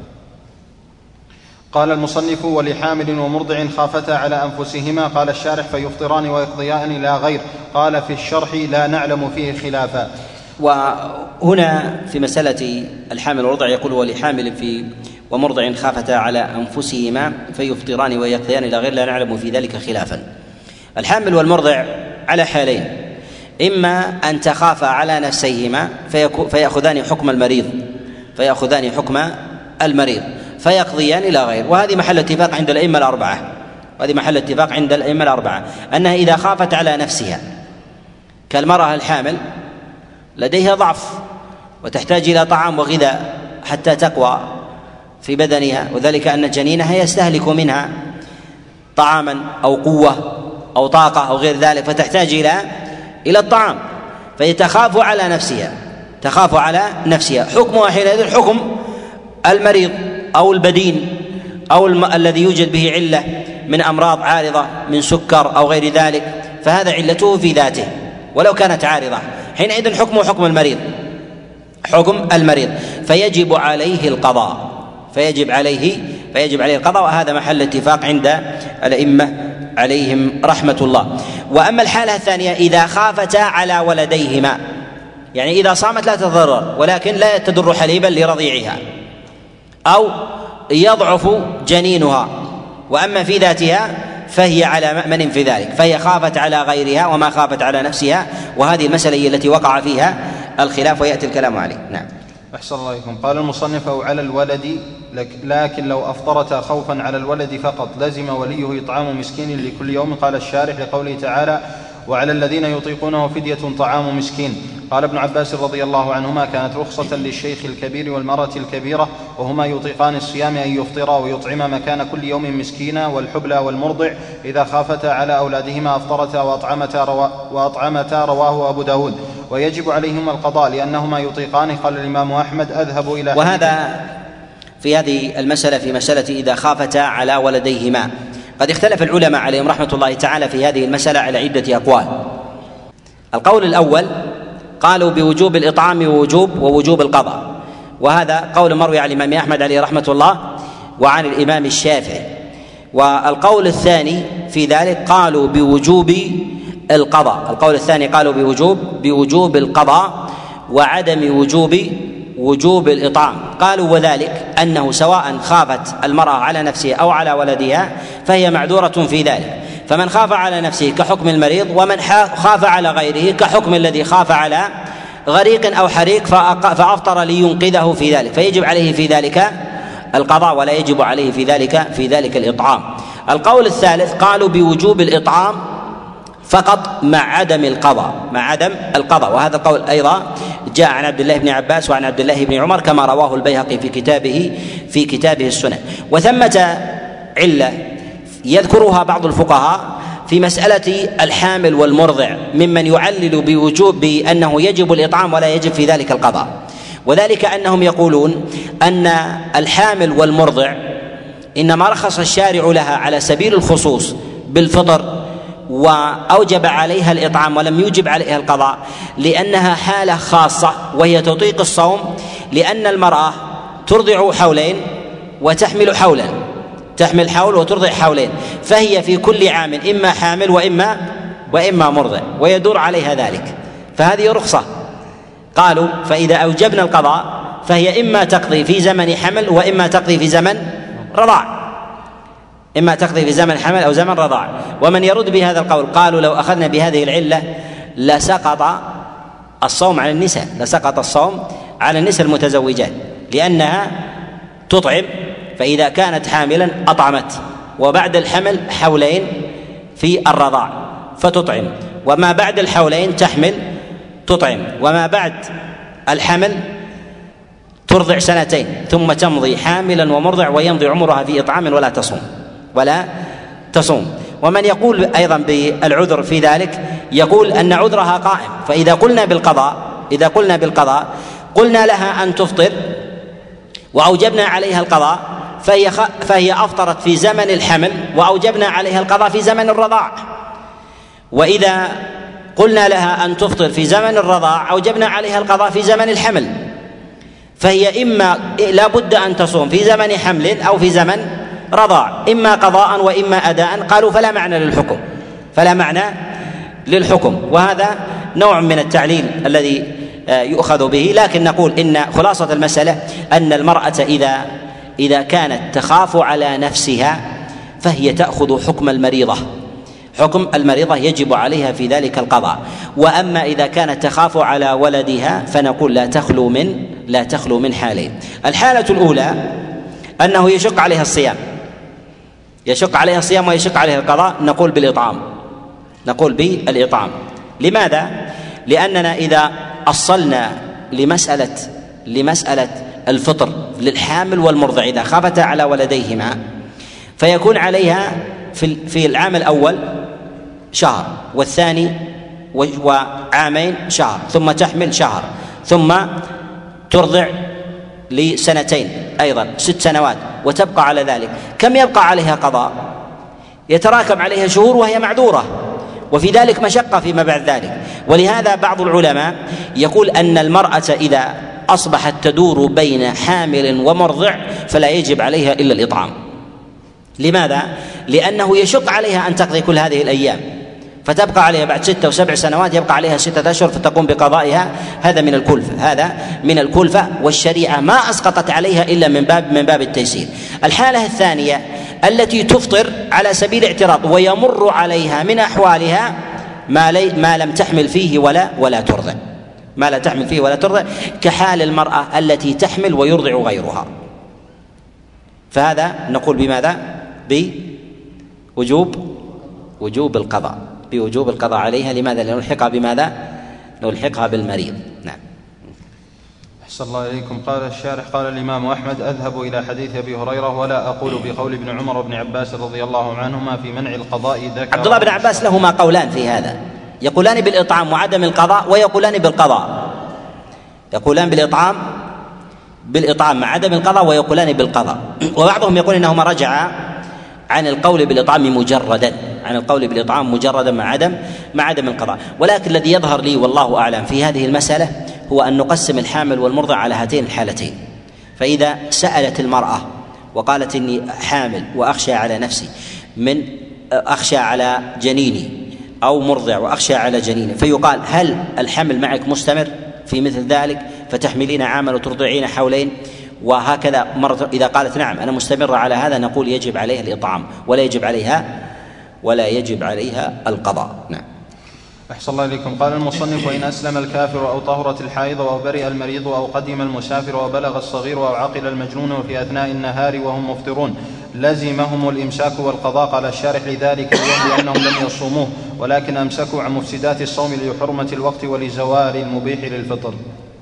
قال المصنف: ولحامل ومرضع خافتا على أنفسهما. قال الشارح: فيفطران ويقضيان لا غير. قال في الشرح: لا نعلم فيه خلافا. وهنا في مسألة الحامل والرضع يقول: ولحامل في ومرضع خافتا على أنفسهما فيفطران ويقضيان لا غير، لا نعلم في ذلك خلافا. الحامل والمرضع على حالين: إما أن تخافا على نفسيهما فيأخذان حكم المريض فيأخذان حكم المريض فيقضيان إلى غير. وهذه محل اتفاق عند الأئمة الأربعة وهذه محل اتفاق عند الأئمة الأربعة أنها إذا خافت على نفسها كالمرأة الحامل لديها ضعف وتحتاج إلى طعام وغذاء حتى تقوى في بدنها، وذلك أن جنينها يستهلك منها طعاما أو قوة أو طاقة أو غير ذلك، فتحتاج إلى إلى الطعام، فيتخاف على نفسها تخاف على نفسها حكمها حينئذ حكم المريض أو البدين أو الم... الذي يوجد به علة من أمراض عارضة من سكر أو غير ذلك، فهذا علته في ذاته ولو كانت عارضة، حينئذ حكمه حكم المريض حكم المريض فيجب عليه القضاء فيجب عليه فيجب عليه القضاء وهذا محل اتفاق عند الأئمة عليهم رحمة الله. وأما الحالة الثانية إذا خافتا على ولديهما، يعني إذا صامت لا تضرر ولكن لا تدر حليبا لرضيعها، أو يضعف جنينها، وأما في ذاتها فهي على مأمن في ذلك، فهي خافت على غيرها وما خافت على نفسها، وهذه المسألة هي التي وقع فيها الخلاف ويأتي الكلام عليه. نعم. أحسن الله إليكم. قال المصنف: أو على الولد، لكن لو أفطرتا خوفا على الولد فقط لزم وليه إطعام مسكين لكل يوم. قال الشارح لقوله تعالى: وعلى الذين يطيقونه فدية طعام مسكين. قال ابن عباس رضي الله عنهما: كانت رخصة للشيخ الكبير والمرأة الكبيرة وهما يطيقان الصيام أن يفطرا ويطعما مكان كل يوم مسكينا، والحبلى والمرضع إذا خافتا على أولادهما أفطرتا وأطعمتا, روا وأطعمتا رواه أبو داود، ويجب عليهما القضاء لأنهما يطيقانه. قال الإمام أحمد: أذهب إلى وهذا في هذه المسألة في مسألة إذا خافتا على ولديهما. قد اختلف العلماء عليهم رحمة الله تعالى في هذه المسألة على عدة أقوال. القول الأول قالوا بوجوب الإطعام ووجوب ووجوب القضاء، وهذا قول مروي عن الإمام أحمد عليه رحمة الله وعن الإمام الشافعي. والقول الثاني في ذلك قالوا بوجوب القضاء، القول الثاني قالوا بوجوب بوجوب القضاء وعدم وجوب وجوب الإطعام. قالوا وذلك أنه سواء خافت المرأة على نفسها أو على ولدها فهي معذورة في ذلك، فمن خاف على نفسه كحكم المريض، ومن خاف على غيره كحكم الذي خاف على غريق أو حريق فأفطر لينقذه في ذلك، فيجب عليه في ذلك القضاء ولا يجب عليه في ذلك في ذلك الإطعام. القول الثالث قالوا بوجوب الإطعام فقط مع عدم القضاء مع عدم القضاء وهذا القول أيضا جاء عن عبد الله بن عباس وعن عبد الله بن عمر كما رواه البيهقي في كتابه في كتابه السنن. وثمة علة يذكرها بعض الفقهاء في مسألة الحامل والمرضع ممن يعلل بوجوب بأنه يجب الإطعام ولا يجب في ذلك القضاء، وذلك أنهم يقولون أن الحامل والمرضع إنما رخص الشارع لها على سبيل الخصوص بالفطر وأوجب عليها الإطعام ولم يوجب عليها القضاء لأنها حالة خاصة وهي تطيق الصوم، لأن المرأة ترضع حولين وتحمل حولا تحمل حول وترضع حولين، فهي في كل عام إما حامل وإما وإما مرضع ويدور عليها ذلك، فهذه رخصة. قالوا فإذا أوجبنا القضاء فهي إما تقضي في زمن حمل وإما تقضي في زمن رضاع إما تقضي في زمن حمل أو زمن رضاع. ومن يرد بهذا القول قالوا لو أخذنا بهذه العلة لسقط الصوم على النساء لسقط الصوم على النساء المتزوجات، لأنها تطعم، فإذا كانت حاملا أطعمت، وبعد الحمل حولين في الرضاع فتطعم، وما بعد الحولين تحمل تطعم، وما بعد الحمل ترضع سنتين ثم تمضي حاملا ومرضع ويمضي عمرها في إطعام ولا تصوم ولا تصوم. ومن يقول أيضا بالعذر في ذلك يقول أن عذرها قائم، فإذا قلنا بالقضاء إذا قلنا بالقضاء قلنا لها أن تفطر وأوجبنا عليها القضاء فهي فهي أفطرت في زمن الحمل وأوجبنا عليها القضاء في زمن الرضاع، وإذا قلنا لها أن تفطر في زمن الرضاع أوجبنا عليها القضاء في زمن الحمل، فهي إما لا بد أن تصوم في زمن حمل أو في زمن رضاع، إما قضاء وإما أداء. قالوا فلا معنى للحكم فلا معنى للحكم وهذا نوع من التعليل الذي يؤخذ به، لكن نقول إن خلاصة المسألة أن المرأة إذا إذا كانت تخاف على نفسها فهي تأخذ حكم المريضة حكم المريضة يجب عليها في ذلك القضاء. وأما إذا كانت تخاف على ولدها فنقول لا تخلو من لا تخلو من حالين. الحالة الأولى أنه يشق عليها الصيام يشق عليها الصيام ويشق عليها القضاء، نقول بالإطعام نقول بالإطعام. لماذا؟ لأننا إذا أصلنا لمسألة لمسألة الفطر للحامل والمرضع إذا خافتا على ولديهما فيكون عليها في في العام الأول شهر والثاني وعامين شهر ثم تحمل شهر ثم ترضع لسنتين أيضا ست سنوات وتبقى على ذلك. كم يبقى عليها قضاء؟ يتراكم عليها شهور وهي معذورة، وفي ذلك مشقة فيما بعد ذلك. ولهذا بعض العلماء يقول أن المرأة إذا أصبحت تدور بين حامل ومرضع فلا يجب عليها إلا الإطعام. لماذا؟ لأنه يشق عليها أن تقضي كل هذه الأيام، فتبقى عليها بعد ستة وسبع سنوات يبقى عليها ستة أشهر فتقوم بقضائها. هذا من الكلفة هذا من الكلفة والشريعة ما أسقطت عليها إلا من باب من باب التيسير. الحالة الثانية التي تفطر على سبيل الاعتراض ويمر عليها من أحوالها ما, لي ما لم تحمل فيه ولا ولا ترضع ما لا تحمل فيه ولا ترضع، كحال المرأة التي تحمل ويرضع غيرها. فهذا نقول بماذا؟ بوجوب وجوب القضاء بوجوب القضاء عليها. لماذا؟ لنلحقها بماذا؟ نلحقها بالمريض. نعم. أحسن الله إليكم. قال الشارح: قال الإمام أحمد: أذهب إلى حديث أبي هريرة ولا أقول بقول ابن عمر وابن عباس رضي الله عنهما في منع القضاء. ذكر عبد الله بن عباس لهما قولان في هذا، يقولان بالإطعام وعدم القضاء، ويقولان بالقضاء. يقولان بالإطعام بالإطعام مع عدم القضاء، ويقولان بالقضاء. وبعضهم يقول إنهما رجع عن القول بالإطعام مجردا عن القول بالإطعام مجردا مع عدم مع عدم القضاء. ولكن الذي يظهر لي والله أعلم في هذه المسألة هو أن نقسم الحامل والمرضع على هاتين الحالتين. فإذا سألت المرأة وقالت إني حامل وأخشى على نفسي من أخشى على جنيني، أو مرضع وأخشى على جنيني، فيقال: هل الحمل معك مستمر في مثل ذلك فتحملين عاما وترضعين حولين؟ وهكذا مرة إذا قالت نعم أنا مستمرة على هذا، نقول يجب عليها الإطعام ولا يجب عليها ولا يجب عليها القضاء. نعم. أحسن الله إليكم. قال المصنف: وإن أسلم الكافر أو طهرت الحائض أو برئ المريض أو قدم المسافر وبلغ الصغير أو عقل المجنون وفي أثناء النهار وهم مفطرون لزمهم الإمساك والقضاء. قال الشارح: لذلك اليوم لأنهم لم يصوموه ولكن أمسكوا عن مفسدات الصوم لحرمة الوقت ولزوال المبيح للفطر.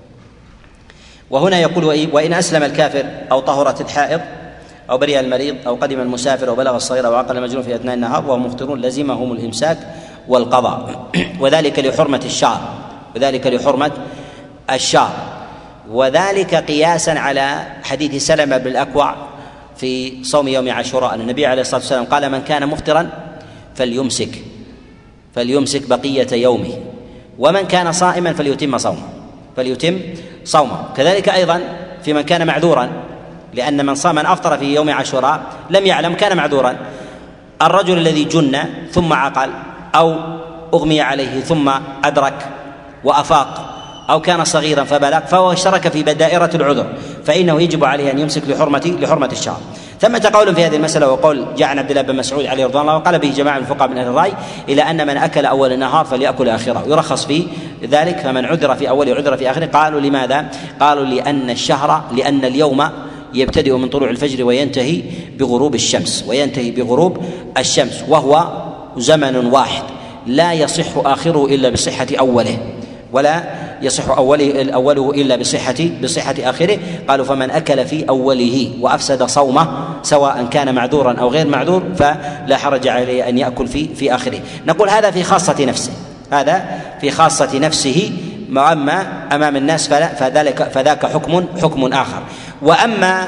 وهنا يقول: وإن أسلم الكافر أو طهرت الحائض أو برئ المريض أو قدم المسافر أو بلغ الصغير أو عقل المجنون في أثناء النهار وهم مفطرون لزمهم الإمساك والقضاء، وذلك لحرمة الشهر وذلك لحرمة الشهر وذلك قياسا على حديث سلمة بن الأكوع في صوم يوم عاشوراء أن النبي عليه الصلاة والسلام قال: من كان مفطرا فليمسك فليمسك بقية يومه، ومن كان صائما فليتم صومه فليتم صومه كذلك أيضا في من كان معذورا، لأن من صام من أفطر في يوم عاشوراء لم يعلم كان معذورا. الرجل الذي جن ثم عقل أو أغمي عليه ثم أدرك وأفاق أو كان صغيرا فبلغ فهو اشترك في دائرة العذر، فإنه يجب عليه أن يمسك لحرمة لحرمة الشهر. ثمة قول في هذه المسألة، وقول جاء عن عبد الله بن مسعود عليه رضي الله عنه وقال به جماعة من الفقهاء من أهل الرأي إلى أن من أكل أول النهار فليأكل آخره، يرخص في ذلك، فمن عذر في أوله عذر في آخره. قالوا: لماذا؟ قالوا: لأن الشهر لأن اليوم يبتدئ من طلوع الفجر وينتهي بغروب الشمس وينتهي بغروب الشمس وهو زمن واحد لا يصح آخره إلا بصحة أوله ولا يصح أوله, أوله إلا بصحة بصحة آخره. قالوا: فمن أكل في أوله وأفسد صومه سواء كان معذورا أو غير معذور فلا حرج عليه أن يأكل في في آخره. نقول هذا في خاصة نفسه هذا في خاصة نفسه أما أمام الناس فلا فذلك فذاك حكم حكم آخر. وأما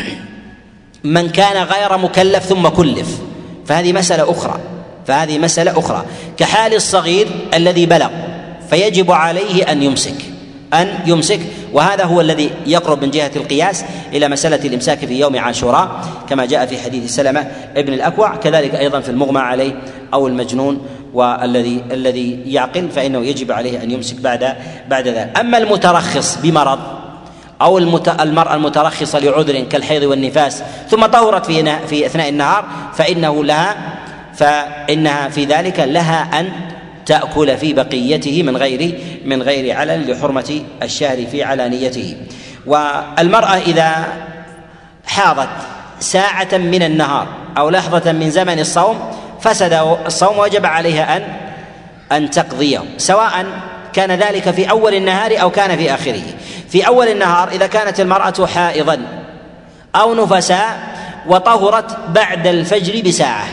من كان غير مكلف ثم كلف فهذه مسألة أخرى فهذه مسألة أخرى كحال الصغير الذي بلغ، فيجب عليه أن يمسك أن يمسك وهذا هو الذي يقرب من جهة القياس إلى مسألة الإمساك في يوم عاشوراء كما جاء في حديث سلمة ابن الأكوع، كذلك أيضا في المغمى عليه أو المجنون والذي الذي يعقل فإنه يجب عليه أن يمسك بعد بعد ذلك. أما المترخص بمرض أو المرأة المترخصة لعذر كالحيض والنفاس ثم طهرت في في أثناء النهار فإنه لها فإنها في ذلك لها أن تأكل في بقيته من غير من غير علل لحرمة الشهر في علانيته. والمرأة إذا حاضت ساعة من النهار أو لحظة من زمن الصوم فسد الصوم وجب عليها أن أن تقضيه، سواء كان ذلك في أول النهار أو كان في آخره. في أول النهار إذا كانت المرأة حائضا أو نفساء وطهرت بعد الفجر بساعة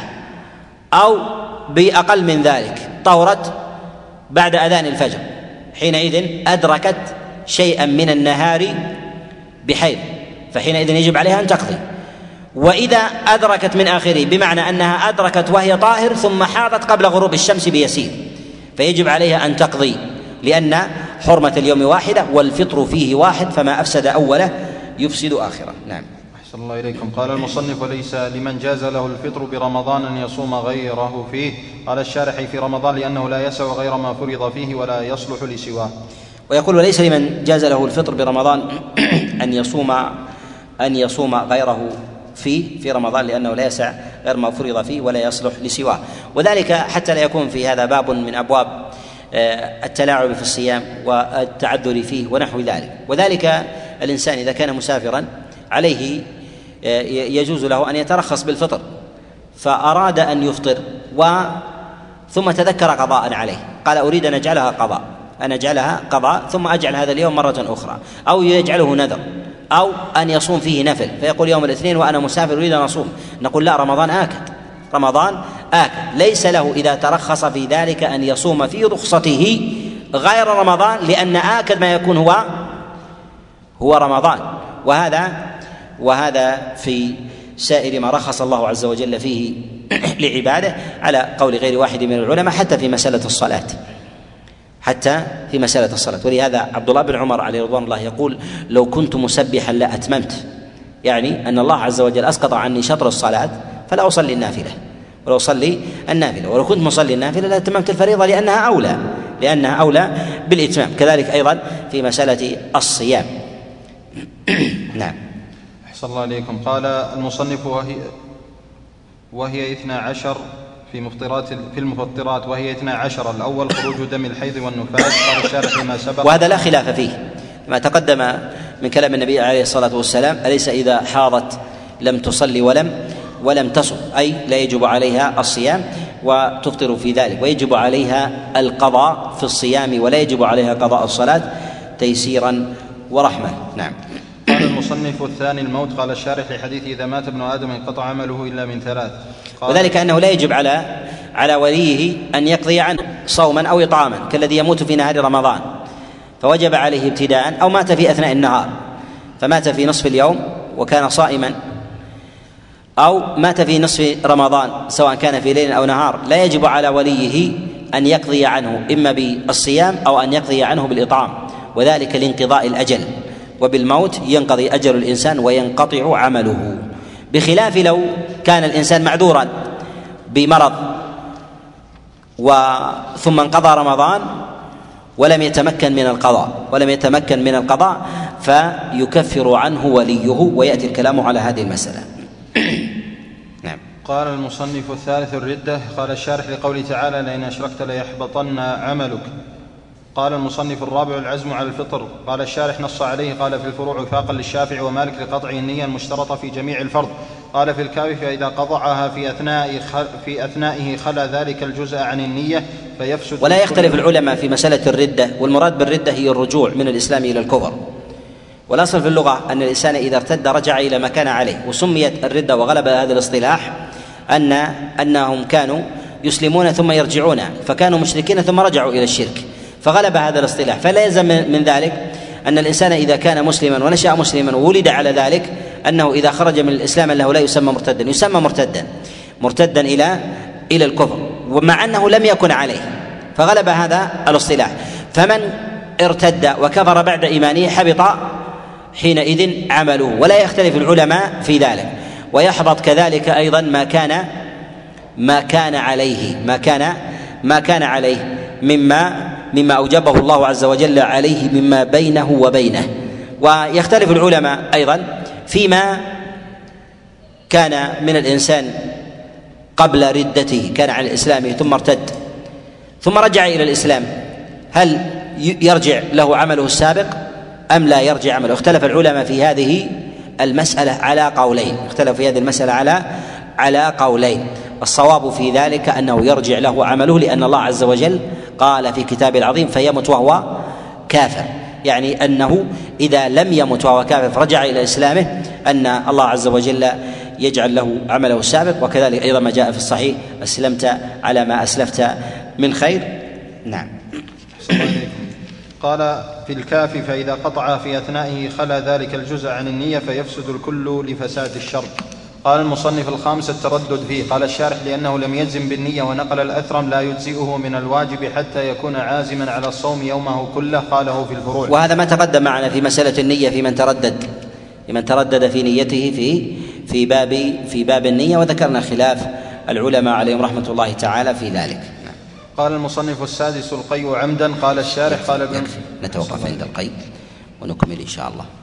أو بأقل من ذلك، طهرت بعد أذان الفجر، حينئذ أدركت شيئا من النهار بحيض فحينئذ يجب عليها أن تقضي. وإذا أدركت من آخره بمعنى أنها أدركت وهي طاهر ثم حاضت قبل غروب الشمس بيسير فيجب عليها أن تقضي، لأن حرمة اليوم واحدة والفطر فيه واحد فما أفسد أوله يفسد آخره. نعم. أحسن الله إليكم. قال المصنف: وليس لمن جاز له الفطر برمضان أن يصوم غيره فيه. قال الشارح: في رمضان لأنه لا يسع غير ما فرض فيه ولا يصلح لسواه. ويقول: وليس لمن جاز له الفطر برمضان أن يصوم أن يصوم غيره فيه في رمضان لأنه لا يسع غير ما فرض فيه ولا يصلح لسواه، وذلك حتى لا يكون في هذا باب من أبواب التلاعب في الصيام والتعذر فيه ونحو ذلك. وذلك الإنسان إذا كان مسافرا عليه يجوز له أن يترخص بالفطر فأراد أن يفطر ثم تذكر قضاء عليه، قال أريد أن أجعلها قضاء، أن أجعلها قضاء ثم أجعل هذا اليوم مرة أخرى، أو يجعله نذر، أو أن يصوم فيه نفل فيقول يوم الاثنين وأنا مسافر أريد أن أصوم، نقول لا، رمضان آكد، رمضان آكد، ليس له إذا ترخص في ذلك أن يصوم في رخصته غير رمضان، لأن آكد ما يكون هو هو رمضان. وهذا وهذا في سائر ما رخص الله عز وجل فيه لعباده على قول غير واحد من العلماء، حتى في مسألة الصلاة، حتى في مسألة الصلاة. ولهذا عبد الله بن عمر عليه رضوان الله يقول لو كنت مسبحا لا أتممت، يعني أن الله عز وجل أسقط عني شطر الصلاة فلا أصلي النافلة، ولو أصلي النافلة، ولو كنت مصلي النافلة لأتممت الفريضة لأنها أولى لأنها أولى بالإتمام. كذلك أيضا في مسألة الصيام. نعم. أحسن الله عليكم. قال المصنف وهي وهي اثنا عشر في مفطرات في المفطرات وهي اثنا عشر، الأول خروج دم الحيض والنفاس. قال الشارح لما سبق، وهذا لا خلاف فيه ما تقدم من كلام النبي عليه الصلاة والسلام: أليس إذا حاضت لم تصلي ولم ولم تصم، أي لا يجب عليها الصيام وتفطر في ذلك، ويجب عليها القضاء في الصيام ولا يجب عليها قضاء الصلاة تيسيرا ورحمة. نعم. قال المصنف الثاني الموت. قال الشارح لحديث إذا مات ابن آدم انقطع عمله إلا من ثلاث. وذلك أنه لا يجب على على وليه أن يقضي عنه صوما أو إطعاما، كالذي يموت في نهار رمضان فوجب عليه ابتداء، أو مات في أثناء النهار فمات في نصف اليوم وكان صائما، أو مات في نصف رمضان سواء كان في ليل أو نهار، لا يجب على وليه أن يقضي عنه إما بالصيام أو أن يقضي عنه بالإطعام، وذلك لانقضاء الأجل، وبالموت ينقضي أجل الإنسان وينقطع عمله، بخلاف لو كان الإنسان معذورا بمرض ثم انقضى رمضان ولم يتمكن من القضاء ولم يتمكن من القضاء فيكفر عنه وليه، ويأتي الكلام على هذه المسألة. نعم. قال المصنف الثالث الردة. قال الشارح لقوله تعالى لئن أشركت ليحبطن عملك. قال المصنف الرابع العزم على الفطر. قال الشارح نص عليه. قال في الفروع وفاقا للشافعي ومالك لقطع النية المشترطة في جميع الفرض. قال في الكافي فإذا قضعها في أثناء في أثنائه خلا ذلك الجزء عن النية فيفسد. ولا يختلف العلماء في مسألة الردة، والمراد بالردة هي الرجوع من الإسلام إلى الكفر، والأصل في اللغة أن الإنسان إذا ارتد رجع إلى ما كان عليه، وسميت الردة وغلب هذا الاصطلاح أن أنهم كانوا يسلمون ثم يرجعون، فكانوا مشركين ثم رجعوا إلى الشرك، فغلب هذا الاصطلاح. فلا يلزم من ذلك أن الإنسان إذا كان مسلما ونشأ مسلما وولد على ذلك أنه إذا خرج من الإسلام أنه لا يسمى مرتدا، يسمى مرتدا مرتدا إلى إلى الكفر، ومع أنه لم يكن عليه، فغلب هذا الاصطلاح. فمن ارتد وكفر بعد إيمانه حبط حينئذ عمله، ولا يختلف العلماء في ذلك، ويحبط كذلك أيضا ما كان ما كان عليه ما كان ما كان عليه مما مما أوجبه الله عز وجل عليه مما بينه وبينه. ويختلف العلماء أيضا فيما كان من الإنسان قبل ردته، كان على الإسلام ثم ارتد ثم رجع إلى الإسلام، هل يرجع له عمله السابق أم لا يرجع عمله؟ اختلف العلماء في هذه المسألة على قولين اختلف في هذه المسألة على على قولين الصواب في ذلك أنه يرجع له عمله، لأن الله عز وجل قال في كتابه العظيم فيمت وهو كافر، يعني أنه إذا لم يمت وهو كافر فرجع إلى إسلامه أن الله عز وجل يجعل له عمله السابق. وكذلك أيضا ما جاء في الصحيح أسلمت على ما أسلفت من خير. نعم. قال في الكافي فإذا قطع في أثنائه خلا ذلك الجزء عن النية فيفسد الكل لفساد الشرط. قال المصنف الخامس التردد فيه. قال الشارح لأنه لم يجزم بالنية ونقل الأثرم لا يجزئه من الواجب حتى يكون عازما على الصوم يومه كله. قاله في الفروع. وهذا ما تقدم معنا في مسألة النية في من تردد في من تردد في نيته في في باب في باب النية، وذكرنا خلاف العلماء عليهم رحمة الله تعالى في ذلك. قال المصنف السادس القيء عمدا. قال الشارح قال ابن نتوقف عند القيء ونكمل إن شاء الله.